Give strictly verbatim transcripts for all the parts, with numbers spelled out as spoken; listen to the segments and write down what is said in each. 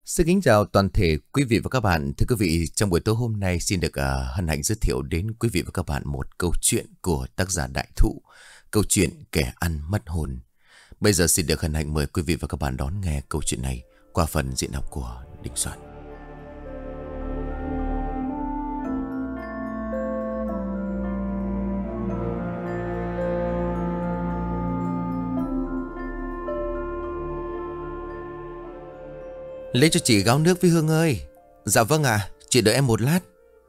Xin kính chào toàn thể quý vị và các bạn. Thưa quý vị, trong buổi tối hôm nay xin được uh, hân hạnh giới thiệu đến quý vị và các bạn một câu chuyện của tác giả Đại Thụ. Câu chuyện Kẻ Ăn Mất Hồn. Bây giờ xin được hân hạnh mời quý vị và các bạn đón nghe câu chuyện này qua phần diễn đọc của Đình Soạn. Lấy cho chị gáo nước với Hương ơi. Dạ vâng ạ, à, chị đợi em một lát.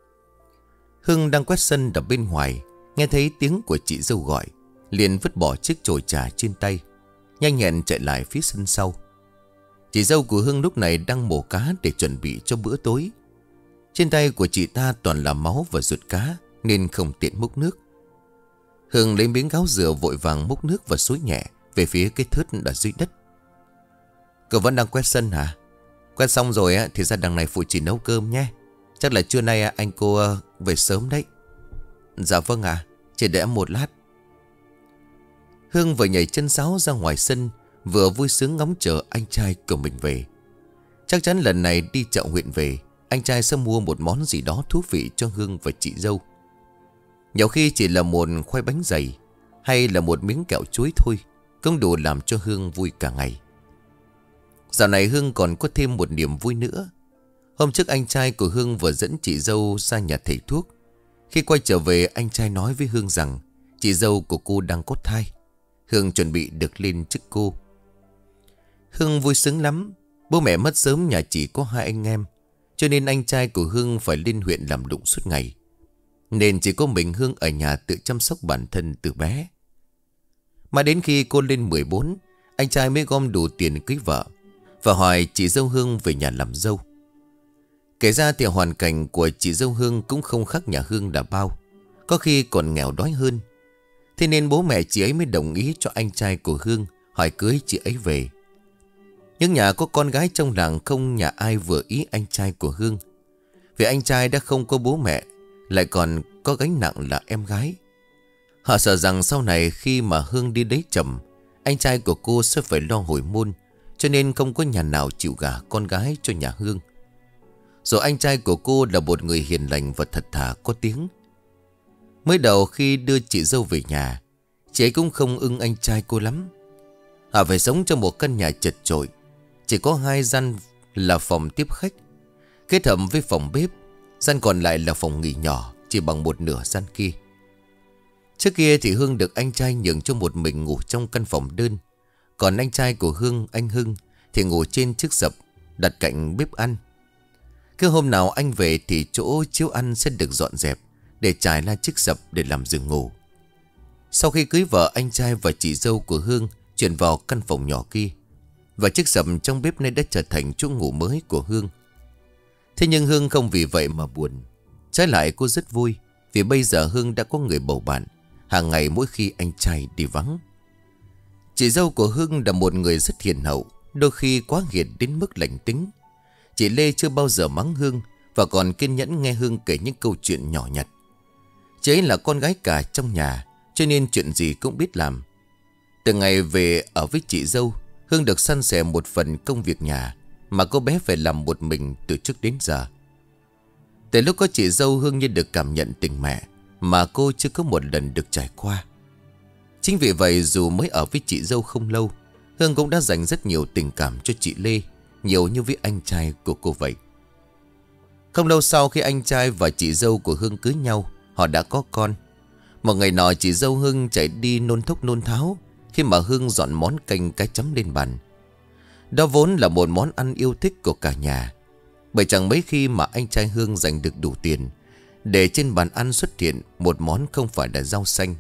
Hương đang quét sân đập bên ngoài, nghe thấy tiếng của chị dâu gọi, liền vứt bỏ chiếc chổi trà trên tay, nhanh nhẹn chạy lại phía sân sau. Chị dâu của Hương lúc này đang mổ cá để chuẩn bị cho bữa tối. Trên tay của chị ta toàn là máu và ruột cá, nên không tiện múc nước. Hương lấy miếng gáo dừa vội vàng múc nước và xối nhẹ về phía cái thớt ở dưới đất. Cậu vẫn đang quét sân hả? Quét xong rồi á thì ra đằng này phụ chị nấu cơm nhé. Chắc là trưa nay anh cô về sớm đấy. Dạ vâng ạ, à, chị đợi em một lát. Hương vừa nhảy chân sáo ra ngoài sân, vừa vui sướng ngóng chờ anh trai của mình về. Chắc chắn lần này đi chợ huyện về, anh trai sẽ mua một món gì đó thú vị cho Hương và chị dâu. Nhiều khi chỉ là một khoai bánh dày hay là một miếng kẹo chuối thôi cũng đủ làm cho Hương vui cả ngày. Dạo này Hương còn có thêm một niềm vui nữa. Hôm trước anh trai của Hương vừa dẫn chị dâu ra nhà thầy thuốc. Khi quay trở về, anh trai nói với Hương rằng chị dâu của cô đang có thai. Hương chuẩn bị được lên chức cô. Hương vui sướng lắm. Bố mẹ mất sớm, nhà chỉ có hai anh em, cho nên anh trai của Hương phải lên huyện làm lụng suốt ngày. Nên chỉ có mình Hương ở nhà tự chăm sóc bản thân từ bé. Mà đến khi cô lên mười bốn, anh trai mới gom đủ tiền cưới vợ và hỏi chị dâu Hương về nhà làm dâu. Kể ra thì hoàn cảnh của chị dâu Hương cũng không khác nhà Hương đã bao, có khi còn nghèo đói hơn. Thế nên bố mẹ chị ấy mới đồng ý cho anh trai của Hương hỏi cưới chị ấy về. Nhưng nhà có con gái trong làng không nhà ai vừa ý anh trai của Hương. Vì anh trai đã không có bố mẹ, lại còn có gánh nặng là em gái. Họ sợ rằng sau này khi mà Hương đi lấy chồng, anh trai của cô sẽ phải lo hồi môn, cho nên không có nhà nào chịu gả con gái cho nhà Hương. Rồi anh trai của cô là một người hiền lành và thật thà có tiếng. Mới đầu khi đưa chị dâu về nhà, chị ấy cũng không ưng anh trai cô lắm. Họ phải sống trong một căn nhà chật chội, chỉ có hai gian là phòng tiếp khách, kết hợp với phòng bếp. Gian còn lại là phòng nghỉ nhỏ, chỉ bằng một nửa gian kia. Trước kia thì Hương được anh trai nhường cho một mình ngủ trong căn phòng đơn. Còn anh trai của Hương, anh Hưng, thì ngủ trên chiếc sập đặt cạnh bếp ăn. Cứ hôm nào anh về thì chỗ chiếu ăn sẽ được dọn dẹp để trải ra chiếc sập để làm giường ngủ. Sau khi cưới vợ, anh trai và chị dâu của Hương chuyển vào căn phòng nhỏ kia, và chiếc sập trong bếp này đã trở thành chỗ ngủ mới của Hương. Thế nhưng Hương không vì vậy mà buồn. Trái lại cô rất vui, vì bây giờ Hương đã có người bầu bạn hàng ngày mỗi khi anh trai đi vắng. Chị dâu của Hương là một người rất hiền hậu, đôi khi quá hiền đến mức lạnh tính. Chị Lê chưa bao giờ mắng Hương, và còn kiên nhẫn nghe Hương kể những câu chuyện nhỏ nhặt. Chị ấy là con gái cả trong nhà, cho nên chuyện gì cũng biết làm. Từ ngày về ở với chị dâu, Hương được san sẻ một phần công việc nhà mà cô bé phải làm một mình từ trước đến giờ. Từ lúc có chị dâu, Hương như được cảm nhận tình mẹ mà cô chưa có một lần được trải qua. Chính vì vậy dù mới ở với chị dâu không lâu, Hương cũng đã dành rất nhiều tình cảm cho chị Lê, nhiều như với anh trai của cô vậy. Không lâu sau khi anh trai và chị dâu của Hương cưới nhau, họ đã có con. Một ngày nọ chị dâu Hương chạy đi nôn thốc nôn tháo khi mà Hương dọn món canh cá chấm lên bàn. Đó vốn là một món ăn yêu thích của cả nhà, bởi chẳng mấy khi mà anh trai Hương dành được đủ tiền để trên bàn ăn xuất hiện một món không phải là rau xanh.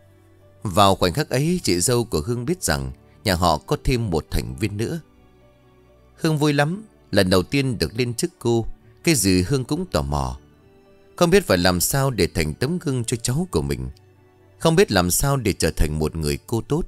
Vào khoảnh khắc ấy, chị dâu của Hương biết rằng nhà họ có thêm một thành viên nữa. Hương vui lắm, lần đầu tiên được lên chức cô, cái gì Hương cũng tò mò. Không biết phải làm sao để thành tấm gương cho cháu của mình, không biết làm sao để trở thành một người cô tốt.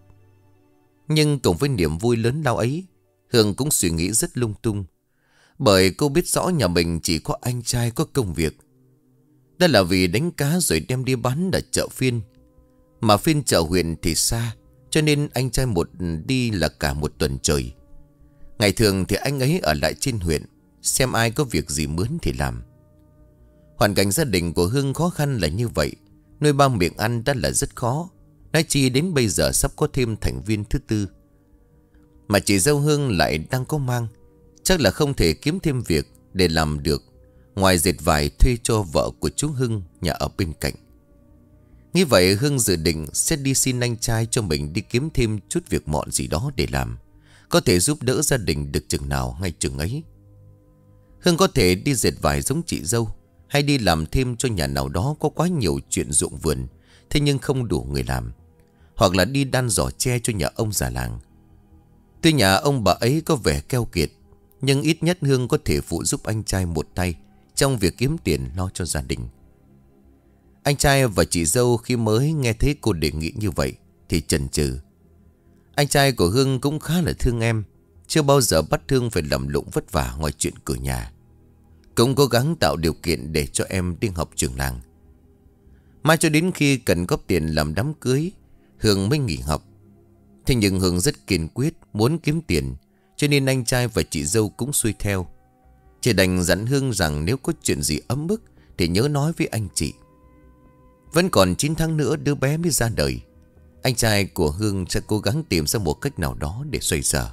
Nhưng cùng với niềm vui lớn lao ấy, Hương cũng suy nghĩ rất lung tung, bởi cô biết rõ nhà mình chỉ có anh trai có công việc. Đó là vì đánh cá rồi đem đi bán ở chợ phiên, mà phiên chợ huyện thì xa, cho nên anh trai một đi là cả một tuần trời. Ngày thường thì anh ấy ở lại trên huyện, xem ai có việc gì mướn thì làm. Hoàn cảnh gia đình của Hương khó khăn là như vậy, nuôi ba miệng ăn đã là rất khó, nói chi đến bây giờ sắp có thêm thành viên thứ tư. Mà chị dâu Hương lại đang có mang, chắc là không thể kiếm thêm việc để làm được, ngoài dệt vải thuê cho vợ của chú Hưng nhà ở bên cạnh. Như vậy Hương dự định sẽ đi xin anh trai cho mình đi kiếm thêm chút việc mọn gì đó để làm, có thể giúp đỡ gia đình được chừng nào ngay chừng ấy. Hương có thể đi dệt vải giống chị dâu, hay đi làm thêm cho nhà nào đó có quá nhiều chuyện ruộng vườn, thế nhưng không đủ người làm, hoặc là đi đan giỏ tre cho nhà ông già làng. Tuy nhà ông bà ấy có vẻ keo kiệt, nhưng ít nhất Hương có thể phụ giúp anh trai một tay trong việc kiếm tiền lo cho gia đình. Anh trai và chị dâu khi mới nghe thấy cô đề nghị như vậy thì chần chừ. Anh trai của Hương cũng khá là thương em, chưa bao giờ bắt Hương phải làm lụng vất vả ngoài chuyện cửa nhà, cũng cố gắng tạo điều kiện để cho em đi học trường làng. Mai cho đến khi cần góp tiền làm đám cưới, Hương mới nghỉ học. Thế nhưng Hương rất kiên quyết muốn kiếm tiền, cho nên anh trai và chị dâu cũng xuôi theo. Chỉ đành dặn Hương rằng nếu có chuyện gì ấm ức thì nhớ nói với anh chị. Vẫn còn chín tháng nữa đứa bé mới ra đời, anh trai của Hương sẽ cố gắng tìm ra một cách nào đó để xoay sở.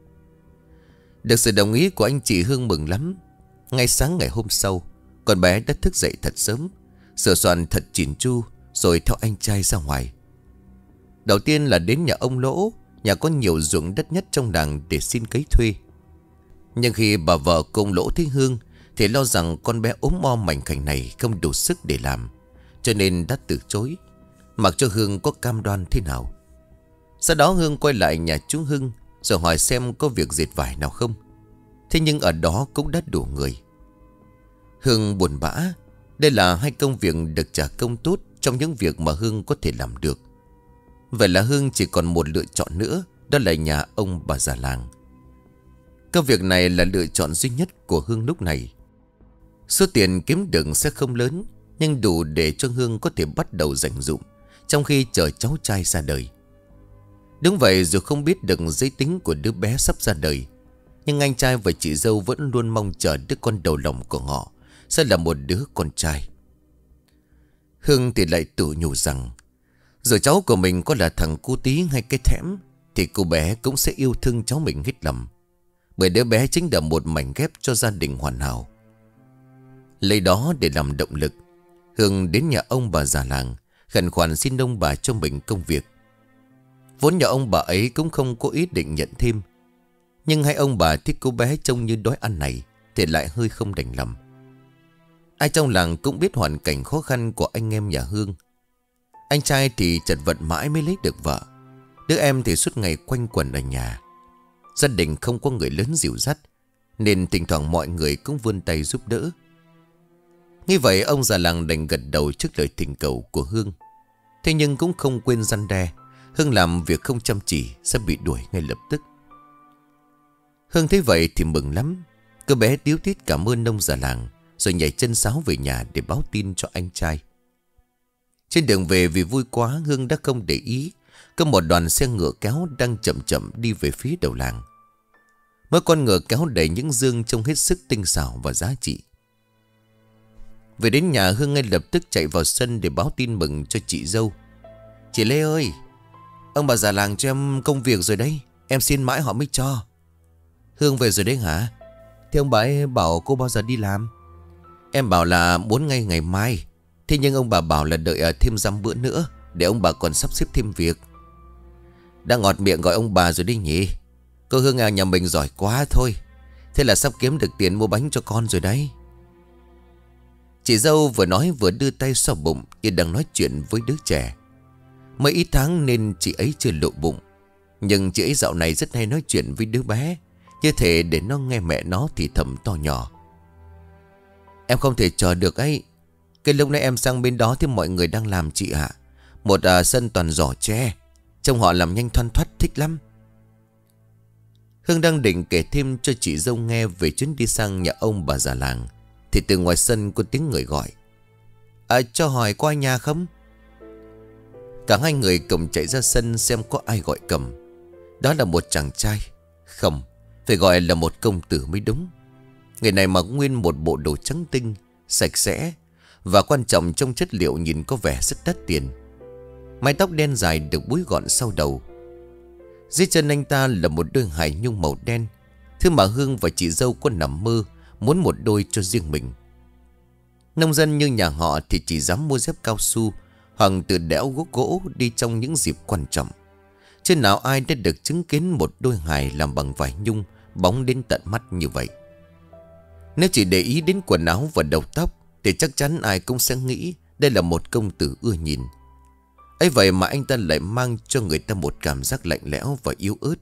Được sự đồng ý của anh chị, Hương mừng lắm. Ngay sáng ngày hôm sau, con bé đã thức dậy thật sớm, sửa soạn thật chỉn chu, rồi theo anh trai ra ngoài. Đầu tiên là đến nhà ông Lỗ, nhà có nhiều ruộng đất nhất trong làng, để xin cấy thuê. Nhưng khi bà vợ cùng Lỗ thấy Hương thì lo rằng con bé ốm mo mảnh khảnh này không đủ sức để làm, cho nên đã từ chối, mặc cho Hương có cam đoan thế nào. Sau đó Hương quay lại nhà chú Hưng rồi hỏi xem có việc dệt vải nào không. Thế nhưng ở đó cũng đã đủ người. Hương buồn bã. Đây là hai công việc được trả công tốt trong những việc mà Hương có thể làm được. Vậy là Hương chỉ còn một lựa chọn nữa, đó là nhà ông bà già làng. Công việc này là lựa chọn duy nhất của Hương lúc này. Số tiền kiếm được sẽ không lớn, nhưng đủ để cho Hương có thể bắt đầu dành dụm trong khi chờ cháu trai ra đời. Đúng vậy, dù không biết được giới tính của đứa bé sắp ra đời, nhưng anh trai và chị dâu vẫn luôn mong chờ đứa con đầu lòng của họ sẽ là một đứa con trai. Hương thì lại tự nhủ rằng dù cháu của mình có là thằng cu tí hay cái thẽm thì cô bé cũng sẽ yêu thương cháu mình hết lòng, bởi đứa bé chính là một mảnh ghép cho gia đình hoàn hảo. Lấy đó để làm động lực, Hương đến nhà ông bà già làng khẩn khoản xin ông bà cho mình công việc. Vốn nhà ông bà ấy cũng không có ý định nhận thêm, nhưng hai ông bà thích cô bé trông như đói ăn này thì lại hơi không đành lòng. Ai trong làng cũng biết hoàn cảnh khó khăn của anh em nhà Hương. Anh trai thì chật vật mãi mới lấy được vợ, đứa em thì suốt ngày quanh quẩn ở nhà. Gia đình không có người lớn dìu dắt, nên thỉnh thoảng mọi người cũng vươn tay giúp đỡ. Như vậy ông già làng đành gật đầu trước lời thỉnh cầu của Hương. Thế nhưng cũng không quên răn đe, Hương làm việc không chăm chỉ sẽ bị đuổi ngay lập tức. Hương thấy vậy thì mừng lắm. Cô bé tíu tít cảm ơn ông già làng, rồi nhảy chân sáo về nhà để báo tin cho anh trai. Trên đường về vì vui quá, Hương đã không để ý có một đoàn xe ngựa kéo đang chậm chậm đi về phía đầu làng. Mỗi con ngựa kéo đầy những dương trông hết sức tinh xảo và giá trị. Về đến nhà, Hương ngay lập tức chạy vào sân để báo tin mừng cho chị dâu. Chị Lê ơi, ông bà già làng cho em công việc rồi đấy, em xin mãi họ mới cho. Hương về rồi đấy hả? Thế ông bà ấy bảo cô bao giờ đi làm? Em bảo là muốn ngay ngày mai. Thế nhưng ông bà bảo là đợi thêm dăm bữa nữa, để ông bà còn sắp xếp thêm việc. Đã ngọt miệng gọi ông bà rồi đi nhỉ. Cô Hương à, nhà mình giỏi quá thôi. Thế là sắp kiếm được tiền mua bánh cho con rồi đấy. Chị dâu vừa nói vừa đưa tay xoa bụng như đang nói chuyện với đứa trẻ. Mấy ít tháng nên chị ấy chưa lộ bụng, nhưng chị ấy dạo này rất hay nói chuyện với đứa bé, như thể để nó nghe mẹ nó thì thầm to nhỏ. Em không thể chờ được ấy. Cái lúc nãy em sang bên đó thì mọi người đang làm chị ạ. Một à, sân toàn giỏ tre, trông họ làm nhanh thoăn thoắt, thích lắm. Hương đang định kể thêm cho chị dâu nghe về chuyến đi sang nhà ông bà già làng, thì từ ngoài sân có tiếng người gọi. À, cho hỏi có ai nhà không? Cả hai người cùng chạy ra sân xem có ai gọi cầm. Đó là một chàng trai. Không, phải gọi là một công tử mới đúng. Người này mặc nguyên một bộ đồ trắng tinh, sạch sẽ, và quan trọng trong chất liệu nhìn có vẻ rất đắt tiền. Mái tóc đen dài được búi gọn sau đầu. Dưới chân anh ta là một đôi hài nhung màu đen, thứ mà Hương và chị dâu có nằm mơ muốn một đôi cho riêng mình. Nông dân như nhà họ thì chỉ dám mua dép cao su hoặc từ đẽo gỗ gỗ đi trong những dịp quan trọng. Chứ nào ai đã được chứng kiến một đôi hài làm bằng vải nhung bóng đến tận mắt như vậy. Nếu chỉ để ý đến quần áo và đầu tóc thì chắc chắn ai cũng sẽ nghĩ đây là một công tử ưa nhìn. ấy vậy mà anh ta lại mang cho người ta một cảm giác lạnh lẽo và yếu ớt.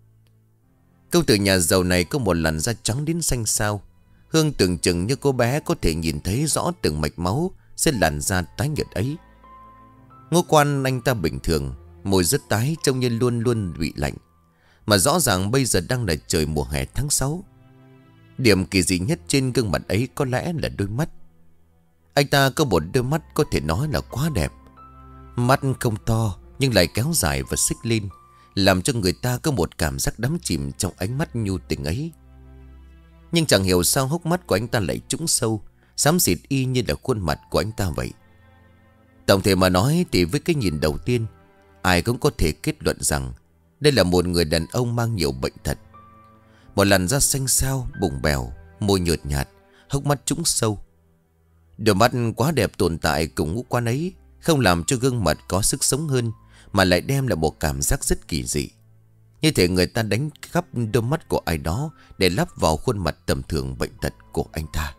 Công tử nhà giàu này có một làn da trắng đến xanh xao. Hương tưởng chừng như cô bé có thể nhìn thấy rõ từng mạch máu trên làn da tái nhợt ấy. Ngũ quan anh ta bình thường, môi rất tái, trông như luôn luôn bị lạnh. Mà rõ ràng bây giờ đang là trời mùa hè tháng sáu. Điểm kỳ dị nhất trên gương mặt ấy có lẽ là đôi mắt. Anh ta có một đôi mắt có thể nói là quá đẹp. Mắt không to nhưng lại kéo dài và xích lên, làm cho người ta có một cảm giác đắm chìm trong ánh mắt nhu tình ấy. Nhưng chẳng hiểu sao hốc mắt của anh ta lại trũng sâu, xám xịt y như là khuôn mặt của anh ta vậy. Tổng thể mà nói thì với cái nhìn đầu tiên, ai cũng có thể kết luận rằng đây là một người đàn ông mang nhiều bệnh tật. Một làn da xanh xao, bụng bèo, môi nhợt nhạt, hốc mắt trũng sâu. Đôi mắt quá đẹp tồn tại cùng ngũ quan ấy không làm cho gương mặt có sức sống hơn, mà lại đem lại một cảm giác rất kỳ dị. Như thể người ta đánh khắp đôi mắt của ai đó để lắp vào khuôn mặt tầm thường bệnh tật của anh ta.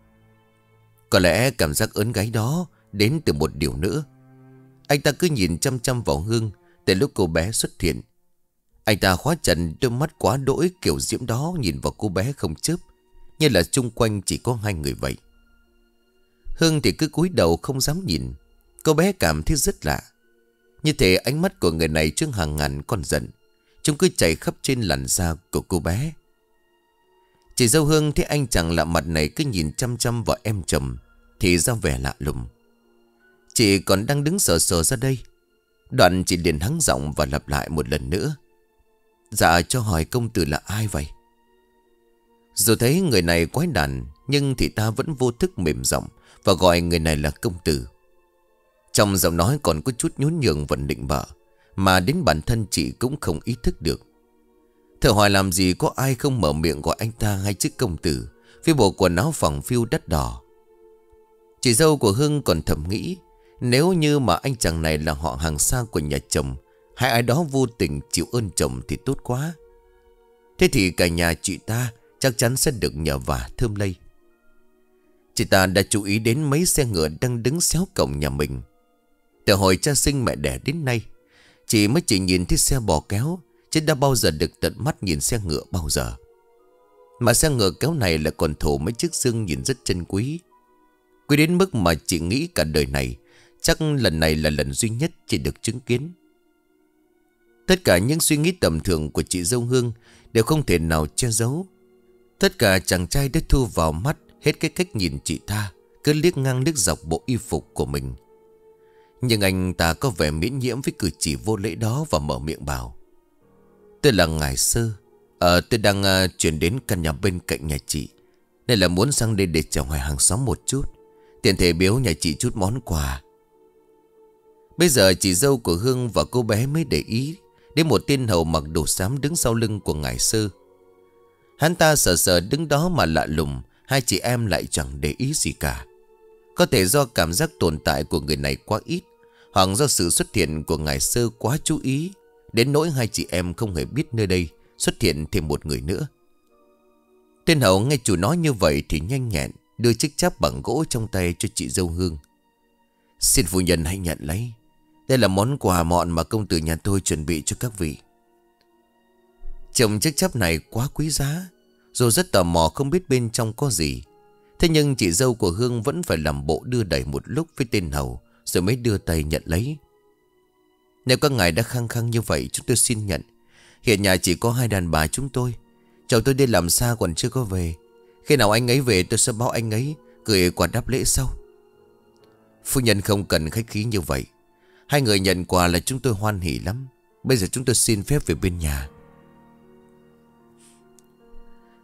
Có lẽ cảm giác ớn gáy đó đến từ một điều nữa. Anh ta cứ nhìn chăm chăm vào Hương từ lúc cô bé xuất hiện. Anh ta khóa chặt đôi mắt quá đỗi kiểu diễm đó, nhìn vào cô bé không chớp, như là chung quanh chỉ có hai người vậy. Hương thì cứ cúi đầu không dám nhìn. Cô bé cảm thấy rất lạ. Như thể ánh mắt của người này trước hàng ngàn con giận, chúng cứ chảy khắp trên làn da của cô bé. Chị dâu Hương thấy anh chàng lạ mặt này cứ nhìn chăm chăm vào em chồng thì ra vẻ lạ lùng. Chị còn đang đứng sờ sờ ra đây. Đoạn chị liền hắng giọng và lặp lại một lần nữa: "Dạ, cho hỏi công tử là ai vậy?" Dù thấy người này quái đản, nhưng thì ta vẫn vô thức mềm giọng và gọi người này là công tử. Trong giọng nói còn có chút nhún nhường và nịnh bợ, mà đến bản thân chị cũng không ý thức được. Thử hỏi làm gì có ai không mở miệng gọi anh ta hay chữ công tử với bộ quần áo phẳng phiu đắt đỏ. Chị dâu của Hưng còn thầm nghĩ, nếu như mà anh chàng này là họ hàng xa của nhà chồng, hay ai đó vô tình chịu ơn chồng thì tốt quá. Thế thì cả nhà chị ta chắc chắn sẽ được nhờ vả thơm lây. Chị ta đã chú ý đến mấy xe ngựa đang đứng xéo cổng nhà mình. Từ hồi cha sinh mẹ đẻ đến nay, chị mới chỉ nhìn thấy xe bò kéo, chứ đã bao giờ được tận mắt nhìn xe ngựa bao giờ. Mà xe ngựa kéo này lại còn thổ mấy chiếc xương nhìn rất chân quý. Quý đến mức mà chị nghĩ cả đời này chắc lần này là lần duy nhất chị được chứng kiến. Tất cả những suy nghĩ tầm thường của chị dâu Hương đều không thể nào che giấu. Tất cả chàng trai đã thu vào mắt hết cái cách nhìn chị ta, cứ liếc ngang liếc dọc bộ y phục của mình. Nhưng anh ta có vẻ miễn nhiễm với cử chỉ vô lễ đó và mở miệng bảo: "Tôi là Ngải Sơ. Ờ, tôi đang uh, chuyển đến căn nhà bên cạnh nhà chị, nên là muốn sang đây để chào hỏi hàng xóm một chút, tiện thể biếu nhà chị chút món quà." Bây giờ chị dâu của Hương và cô bé mới để ý đến một tên hầu mặc đồ xám đứng sau lưng của Ngải Sơ. Hắn ta sờ sờ đứng đó mà lạ lùng, hai chị em lại chẳng để ý gì cả. Có thể do cảm giác tồn tại của người này quá ít, hoặc do sự xuất hiện của Ngải Sơ quá chú ý, đến nỗi hai chị em không hề biết nơi đây xuất hiện thêm một người nữa. Tên hầu nghe chủ nói như vậy thì nhanh nhẹn đưa chiếc cháp bằng gỗ trong tay cho chị dâu Hương. "Xin phu nhân hãy nhận lấy. Đây là món quà mọn mà công tử nhà tôi chuẩn bị cho các vị." Trông chiếc cháp này quá quý giá, dù rất tò mò không biết bên trong có gì. Thế nhưng chị dâu của Hương vẫn phải làm bộ đưa đẩy một lúc với tên hầu, rồi mới đưa tay nhận lấy. "Nếu các ngài đã khăng khăng như vậy, chúng tôi xin nhận. Hiện nhà chỉ có hai đàn bà chúng tôi. Chồng tôi đi làm xa còn chưa có về. Khi nào anh ấy về tôi sẽ báo anh ấy gửi quà đáp lễ sau." "Phu nhân không cần khách khí như vậy. Hai người nhận quà là chúng tôi hoan hỉ lắm. Bây giờ chúng tôi xin phép về bên nhà."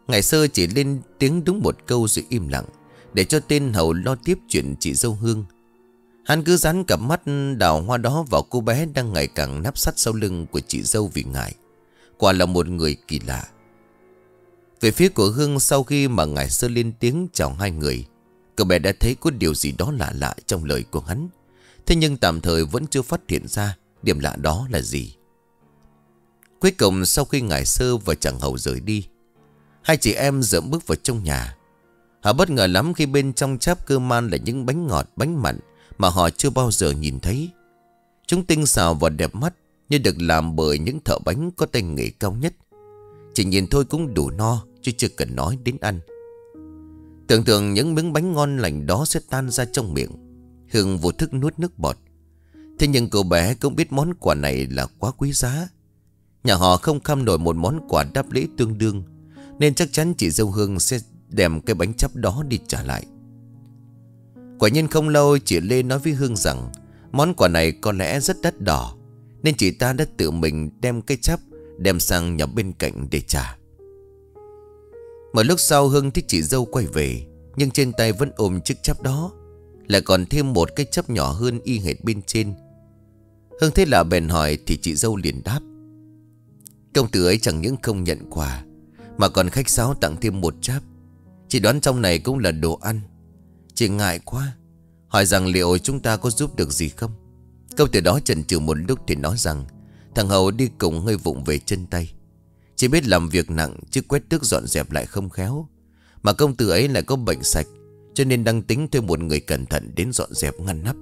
Ngải Sơ chỉ lên tiếng đúng một câu rồi im lặng, để cho tên hầu lo tiếp chuyện chị dâu Hương. Hắn cứ dán cặp mắt đào hoa đó vào cô bé đang ngày càng nép sát sau lưng của chị dâu vì ngại. Quả là một người kỳ lạ. Về phía của Hương, sau khi mà Ngải Sơ lên tiếng chào hai người, cậu bé đã thấy có điều gì đó lạ lạ trong lời của hắn. Thế nhưng tạm thời vẫn chưa phát hiện ra điểm lạ đó là gì. Cuối cùng sau khi Ngải Sơ và chàng hầu rời đi, hai chị em dợm bước vào trong nhà. Họ bất ngờ lắm khi bên trong cháp cơm man là những bánh ngọt, bánh mặn mà họ chưa bao giờ nhìn thấy. Chúng tinh xảo và đẹp mắt, như được làm bởi những thợ bánh có tay nghề cao nhất. Chỉ nhìn thôi cũng đủ no, chứ chưa cần nói đến ăn. Tưởng tượng những miếng bánh ngon lành đó sẽ tan ra trong miệng, Hương vô thức nuốt nước bọt. Thế nhưng cậu bé cũng biết món quà này là quá quý giá. Nhà họ không kham nổi một món quà đáp lễ tương đương, nên chắc chắn chị dâu Hương sẽ đem cái bánh chắp đó đi trả lại. Quả nhiên không lâu, chị Lê nói với Hương rằng món quà này có lẽ rất đắt đỏ, nên chị ta đã tự mình đem cái chắp đem sang nhà bên cạnh để trả. Một lúc sau Hương thấy chị dâu quay về, nhưng trên tay vẫn ôm chiếc chắp đó, lại còn thêm một cái chắp nhỏ hơn y hệt bên trên. Hương thấy lạ bèn hỏi thì chị dâu liền đáp: công tử ấy chẳng những không nhận quà mà còn khách sáo tặng thêm một cháp. Chị đoán trong này cũng là đồ ăn. Chị ngại quá, hỏi rằng liệu chúng ta có giúp được gì không. Công tử đó chần chừ một lúc thì nói rằng thằng hầu đi cùng hơi vụng về chân tay, chỉ biết làm việc nặng chứ quét tước dọn dẹp lại không khéo. Mà công tử ấy lại có bệnh sạch, cho nên đang tính thuê một người cẩn thận đến dọn dẹp ngăn nắp.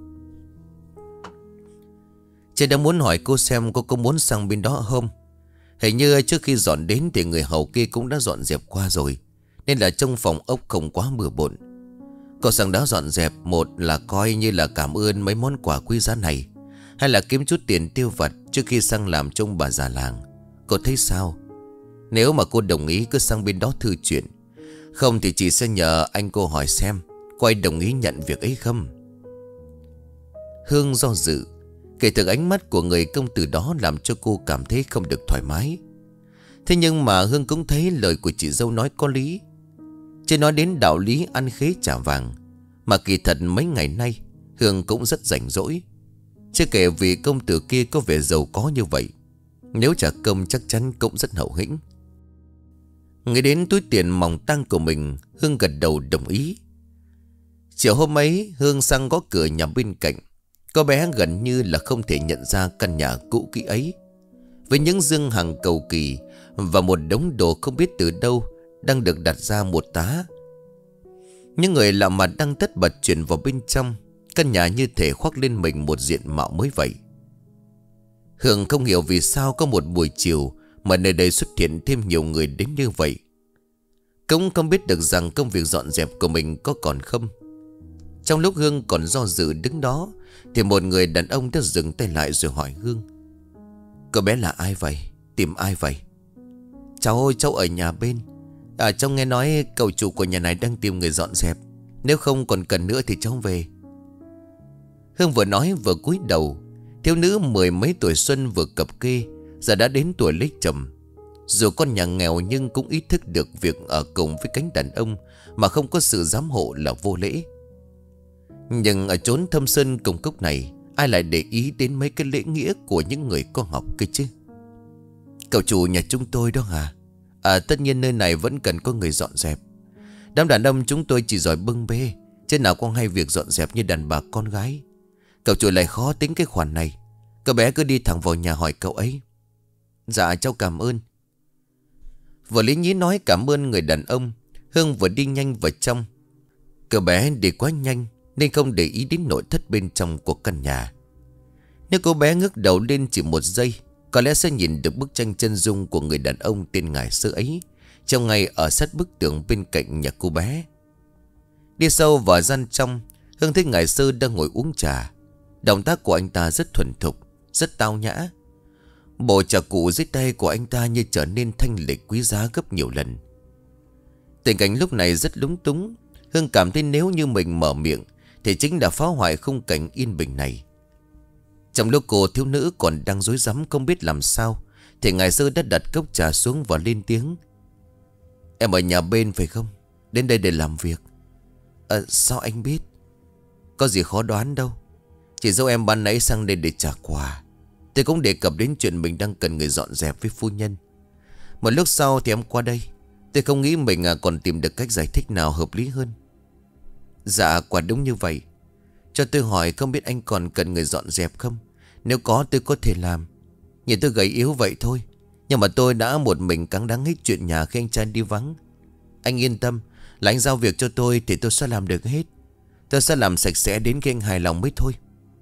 Chị đã muốn hỏi cô xem cô có muốn sang bên đó không. Hình như trước khi dọn đến thì người hầu kia cũng đã dọn dẹp qua rồi, nên là trong phòng ốc không quá bừa bộn. Cậu sang đó dọn dẹp, một là coi như là cảm ơn mấy món quà quý giá này, hay là kiếm chút tiền tiêu vặt trước khi sang làm trông bà già làng. Cậu thấy sao? Nếu mà cô đồng ý cứ sang bên đó thư chuyện, không thì chị sẽ nhờ anh cô hỏi xem cô ấy đồng ý nhận việc ấy không. Hương do dự. Kể từ ánh mắt của người công tử đó làm cho cô cảm thấy không được thoải mái. Thế nhưng mà Hương cũng thấy lời của chị dâu nói có lý. Chưa nói đến đạo lý ăn khế trả vàng, mà kỳ thật mấy ngày nay Hương cũng rất rảnh rỗi. Chưa kể vì công tử kia có vẻ giàu có như vậy, nếu trả công chắc chắn cũng rất hậu hĩnh. Nghĩ đến túi tiền mỏng tang của mình, Hương gật đầu đồng ý. Chiều hôm ấy Hương sang gõ cửa nhà bên cạnh. Cô bé gần như là không thể nhận ra căn nhà cũ kỹ ấy, với những dương hàng cầu kỳ và một đống đồ không biết từ đâu đang được đặt ra một tá. Những người lạ mặt đang tất bật chuyển vào bên trong. Căn nhà như thể khoác lên mình một diện mạo mới vậy. Hương không hiểu vì sao có một buổi chiều mà nơi đây xuất hiện thêm nhiều người đến như vậy. Cũng không biết được rằng công việc dọn dẹp của mình có còn không. Trong lúc Hương còn do dự đứng đó thì một người đàn ông đã dừng tay lại rồi hỏi Hương: cô bé là ai vậy? Tìm ai vậy? Cháu ơi, cháu ở nhà bên. À, cháu nghe nói cậu chủ của nhà này đang tìm người dọn dẹp. Nếu không còn cần nữa thì cháu về. Hương vừa nói vừa cúi đầu. Thiếu nữ mười mấy tuổi xuân vừa cập kê, giờ đã đến tuổi lấy chồng. Dù con nhà nghèo nhưng cũng ý thức được việc ở cùng với cánh đàn ông mà không có sự giám hộ là vô lễ. Nhưng ở chốn thâm sơn cùng cốc này, ai lại để ý đến mấy cái lễ nghĩa của những người có học cơ chứ? Cậu chủ nhà chúng tôi đó hả? À, tất nhiên nơi này vẫn cần có người dọn dẹp. Đám đàn ông chúng tôi chỉ giỏi bưng bê, chứ nào có hay việc dọn dẹp như đàn bà con gái. Cậu chủ lại khó tính cái khoản này. Cậu bé cứ đi thẳng vào nhà hỏi cậu ấy. Dạ cháu cảm ơn. Vừa lý nhí nói cảm ơn người đàn ông, Hương vừa đi nhanh vào trong. Cậu bé đi quá nhanh nên không để ý đến nội thất bên trong của căn nhà. Nếu cô bé ngước đầu lên chỉ một giây, có lẽ sẽ nhìn được bức tranh chân dung của người đàn ông tên Ngải Sơ ấy trong ngay ở sát bức tường bên cạnh nhà cô bé. Đi sâu vào gian trong, Hương thấy Ngải Sơ đang ngồi uống trà. Động tác của anh ta rất thuần thục, rất tao nhã. Bộ trà cụ dưới tay của anh ta như trở nên thanh lịch quý giá gấp nhiều lần. Tình cảnh lúc này rất lúng túng. Hương cảm thấy nếu như mình mở miệng thì chính là phá hoại khung cảnh yên bình này. Trong lúc cô thiếu nữ còn đang rối rắm không biết làm sao, thì Ngải Sơ đã đặt cốc trà xuống và lên tiếng: Em ở nhà bên phải không? Đến đây để làm việc. À, sao anh biết? Có gì khó đoán đâu. Chỉ dâu em ban nãy sang đây để trả quà. Tôi cũng đề cập đến chuyện mình đang cần người dọn dẹp với phu nhân. Một lúc sau thì em qua đây. Tôi không nghĩ mình còn tìm được cách giải thích nào hợp lý hơn. Dạ quả đúng như vậy. Cho tôi hỏi không biết anh còn cần người dọn dẹp không? Nếu có tôi có thể làm. Nhìn tôi gầy yếu vậy thôi, nhưng mà tôi đã một mình cắn đáng hết chuyện nhà khi anh trai đi vắng. Anh yên tâm, là anh giao việc cho tôi thì tôi sẽ làm được hết. Tôi sẽ làm sạch sẽ đến khi anh hài lòng mới thôi.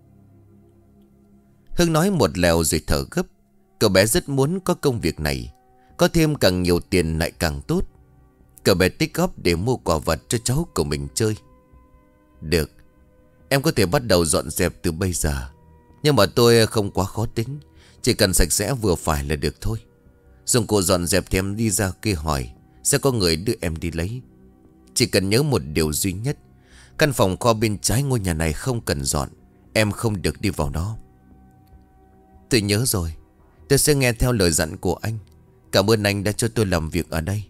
Hưng nói một lèo rồi thở gấp. Cậu bé rất muốn có công việc này. Có thêm càng nhiều tiền lại càng tốt. Cậu bé tích góp để mua quà vật cho cháu của mình chơi. Được, em có thể bắt đầu dọn dẹp từ bây giờ. Nhưng mà tôi không quá khó tính. Chỉ cần sạch sẽ vừa phải là được thôi. Dụng cụ dọn dẹp thì em đi ra kia hỏi, sẽ có người đưa em đi lấy. Chỉ cần nhớ một điều duy nhất. Căn phòng kho bên trái ngôi nhà này không cần dọn. Em không được đi vào đó. Tôi nhớ rồi. Tôi sẽ nghe theo lời dặn của anh. Cảm ơn anh đã cho tôi làm việc ở đây.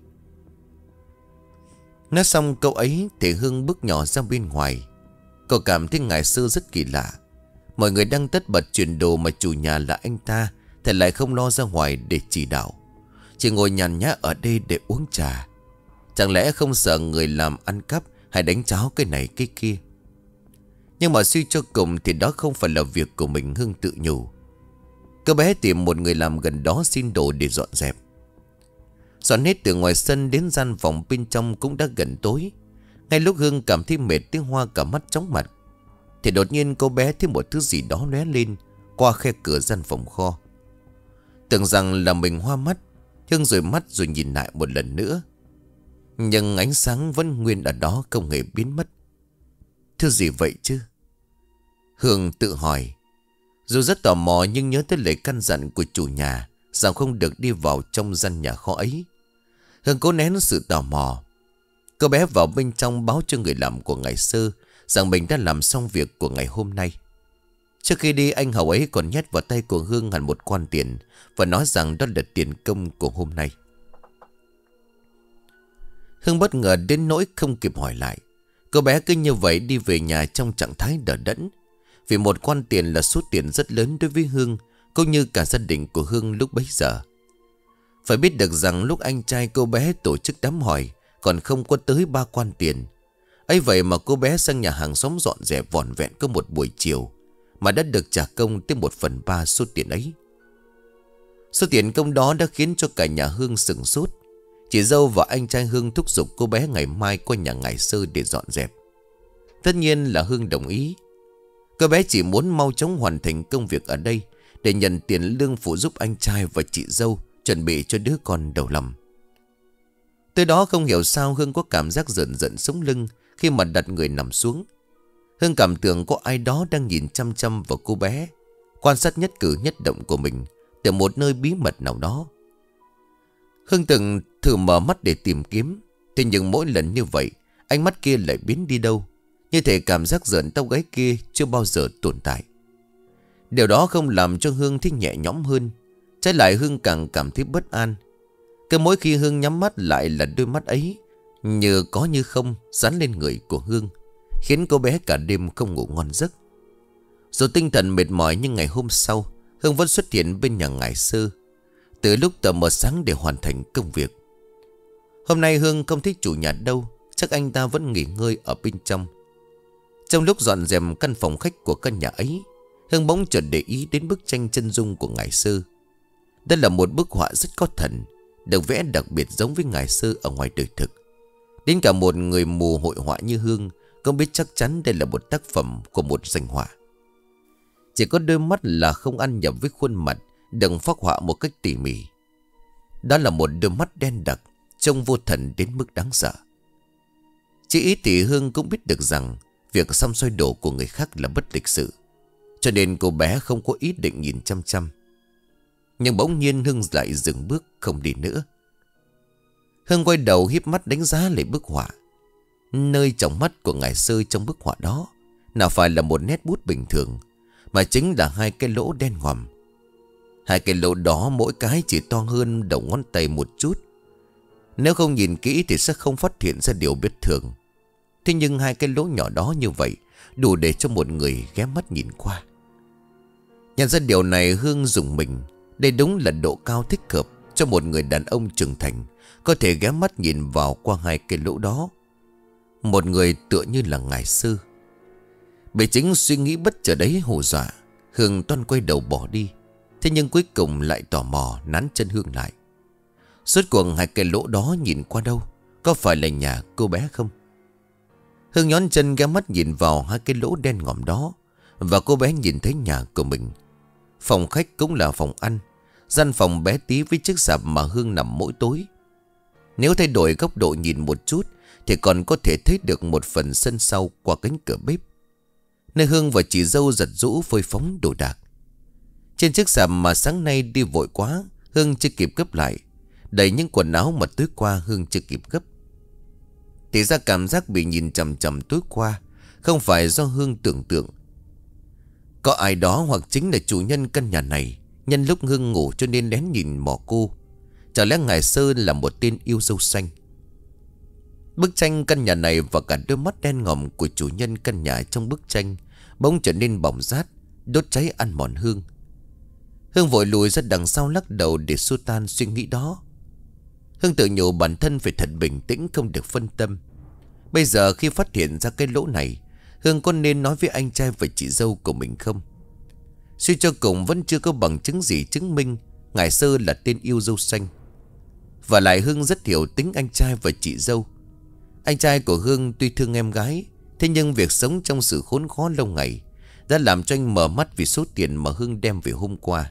Nói xong câu ấy thì Hương bước nhỏ ra bên ngoài. Cậu cảm thấy ngài sư rất kỳ lạ. Mọi người đang tất bật chuyển đồ mà chủ nhà là anh ta thì lại không lo ra ngoài để chỉ đạo. Chỉ ngồi nhàn nhã ở đây để uống trà. Chẳng lẽ không sợ người làm ăn cắp hay đánh cháo cái này cái kia. Nhưng mà suy cho cùng thì đó không phải là việc của mình, Hương tự nhủ. Cô bé tìm một người làm gần đó xin đồ để dọn dẹp. Dọn hết từ ngoài sân đến gian phòng bên trong cũng đã gần tối. Ngay lúc Hương cảm thấy mệt tới hoa cả mắt chóng mặt thì đột nhiên cô bé thấy một thứ gì đó lóe lên qua khe cửa gian phòng kho. Tưởng rằng là mình hoa mắt, Hương rời mắt rồi nhìn lại một lần nữa. Nhưng ánh sáng vẫn nguyên ở đó, không hề biến mất. Thứ gì vậy chứ? Hương tự hỏi. Dù rất tò mò nhưng nhớ tới lời căn dặn của chủ nhà rằng không được đi vào trong gian nhà kho ấy. Hương cố nén sự tò mò. Cô bé vào bên trong báo cho người làm của ngài Sơ rằng mình đã làm xong việc của ngày hôm nay. Trước khi đi, anh hầu ấy còn nhét vào tay của Hương hẳn một quan tiền và nói rằng đó là tiền công của hôm nay. Hương bất ngờ đến nỗi không kịp hỏi lại. Cô bé cứ như vậy đi về nhà trong trạng thái đờ đẫn. Vì một quan tiền là số tiền rất lớn đối với Hương cũng như cả gia đình của Hương lúc bấy giờ. Phải biết được rằng lúc anh trai cô bé tổ chức đám hỏi còn không có tới ba quan tiền. Ấy vậy mà cô bé sang nhà hàng xóm dọn dẹp vỏn vẹn có một buổi chiều mà đã được trả công tới một phần ba số tiền ấy. Số tiền công đó đã khiến cho cả nhà Hương sửng sốt. Chị dâu và anh trai Hương thúc giục cô bé ngày mai qua nhà ngài Sơ để dọn dẹp. Tất nhiên là Hương đồng ý. Cô bé chỉ muốn mau chóng hoàn thành công việc ở đây để nhận tiền lương phụ giúp anh trai và chị dâu chuẩn bị cho đứa con đầu lòng. Tới đó không hiểu sao Hương có cảm giác rợn rợn sống lưng khi mà đặt người nằm xuống. Hương cảm tưởng có ai đó đang nhìn chăm chăm vào cô bé, quan sát nhất cử nhất động của mình từ một nơi bí mật nào đó. Hương từng thử mở mắt để tìm kiếm, thế nhưng mỗi lần như vậy ánh mắt kia lại biến đi đâu, như thể cảm giác rợn tóc gáy kia chưa bao giờ tồn tại. Điều đó không làm cho Hương thấy nhẹ nhõm hơn. Trái lại Hương càng cảm thấy bất an. Cứ mỗi khi Hương nhắm mắt lại là đôi mắt ấy như có như không dán lên người của Hương, khiến cô bé cả đêm không ngủ ngon giấc. Dù tinh thần mệt mỏi nhưng ngày hôm sau Hương vẫn xuất hiện bên nhà ngài Sơ từ lúc tờ mờ sáng để hoàn thành công việc. Hôm nay Hương không thấy chủ nhà đâu, chắc anh ta vẫn nghỉ ngơi ở bên trong. Trong lúc dọn dẹp căn phòng khách của căn nhà ấy, Hương bỗng chợt để ý đến bức tranh chân dung của ngài Sơ. Đây là một bức họa rất có thần, được vẽ đặc biệt giống với ngài Sơ ở ngoài đời thực. Đến cả một người mù hội họa như Hương cũng biết chắc chắn đây là một tác phẩm của một danh họa. Chỉ có đôi mắt là không ăn nhập với khuôn mặt được phác họa một cách tỉ mỉ. Đó là một đôi mắt đen đặc, trông vô thần đến mức đáng sợ. Chỉ ý thì Hương cũng biết được rằng việc xăm soi đồ của người khác là bất lịch sự, cho nên cô bé không có ý định nhìn chăm chăm. Nhưng bỗng nhiên Hương lại dừng bước không đi nữa. Hương quay đầu híp mắt đánh giá lại bức họa. Nơi trong mắt của ngài Sơ trong bức họa đó nào phải là một nét bút bình thường, mà chính là hai cái lỗ đen ngòm. Hai cái lỗ đó mỗi cái chỉ to hơn đầu ngón tay một chút. Nếu không nhìn kỹ thì sẽ không phát hiện ra điều bất thường. Thế nhưng hai cái lỗ nhỏ đó như vậy đủ để cho một người ghé mắt nhìn qua. Nhận ra điều này, Hương rùng mình. Đây đúng là độ cao thích hợp cho một người đàn ông trưởng thành có thể ghé mắt nhìn vào qua hai cái lỗ đó. Một người tựa như là ngài sư. Bị chính suy nghĩ bất chợt đấy hù dọa, Hương toan quay đầu bỏ đi. Thế nhưng cuối cùng lại tò mò nắn chân Hương lại. Suốt cuộc hai cái lỗ đó nhìn qua đâu? Có phải là nhà cô bé không? Hương nhón chân ghé mắt nhìn vào hai cái lỗ đen ngòm đó. Và cô bé nhìn thấy nhà của mình. Phòng khách cũng là phòng ăn. Gian phòng bé tí với chiếc sạp mà Hương nằm mỗi tối. Nếu thay đổi góc độ nhìn một chút thì còn có thể thấy được một phần sân sau qua cánh cửa bếp, nơi Hương và chị dâu giặt giũ phơi phóng đồ đạc. Trên chiếc sạp mà sáng nay đi vội quá, Hương chưa kịp gấp lại, đầy những quần áo mà tối qua Hương chưa kịp gấp. Thì ra cảm giác bị nhìn chằm chằm tối qua không phải do Hương tưởng tượng. Có ai đó hoặc chính là chủ nhân căn nhà này nhân lúc Hương ngủ cho nên lén nhìn mò cô. Chả lẽ ngài Sơn là một tên yêu dâu xanh? Bức tranh căn nhà này và cả đôi mắt đen ngòm của chủ nhân căn nhà trong bức tranh bỗng trở nên bỏng rát, đốt cháy ăn mòn Hương. Hương vội lùi ra đằng sau lắc đầu để xua tan suy nghĩ đó. Hương tự nhủ bản thân phải thật bình tĩnh, không được phân tâm. Bây giờ khi phát hiện ra cái lỗ này, Hương có nên nói với anh trai và chị dâu của mình không? Suy cho cùng vẫn chưa có bằng chứng gì chứng minh ngài Sơ là tên yêu dâu xanh. Và lại Hương rất hiểu tính anh trai và chị dâu. Anh trai của Hương tuy thương em gái, thế nhưng việc sống trong sự khốn khó lâu ngày đã làm cho anh mở mắt vì số tiền mà Hương đem về hôm qua.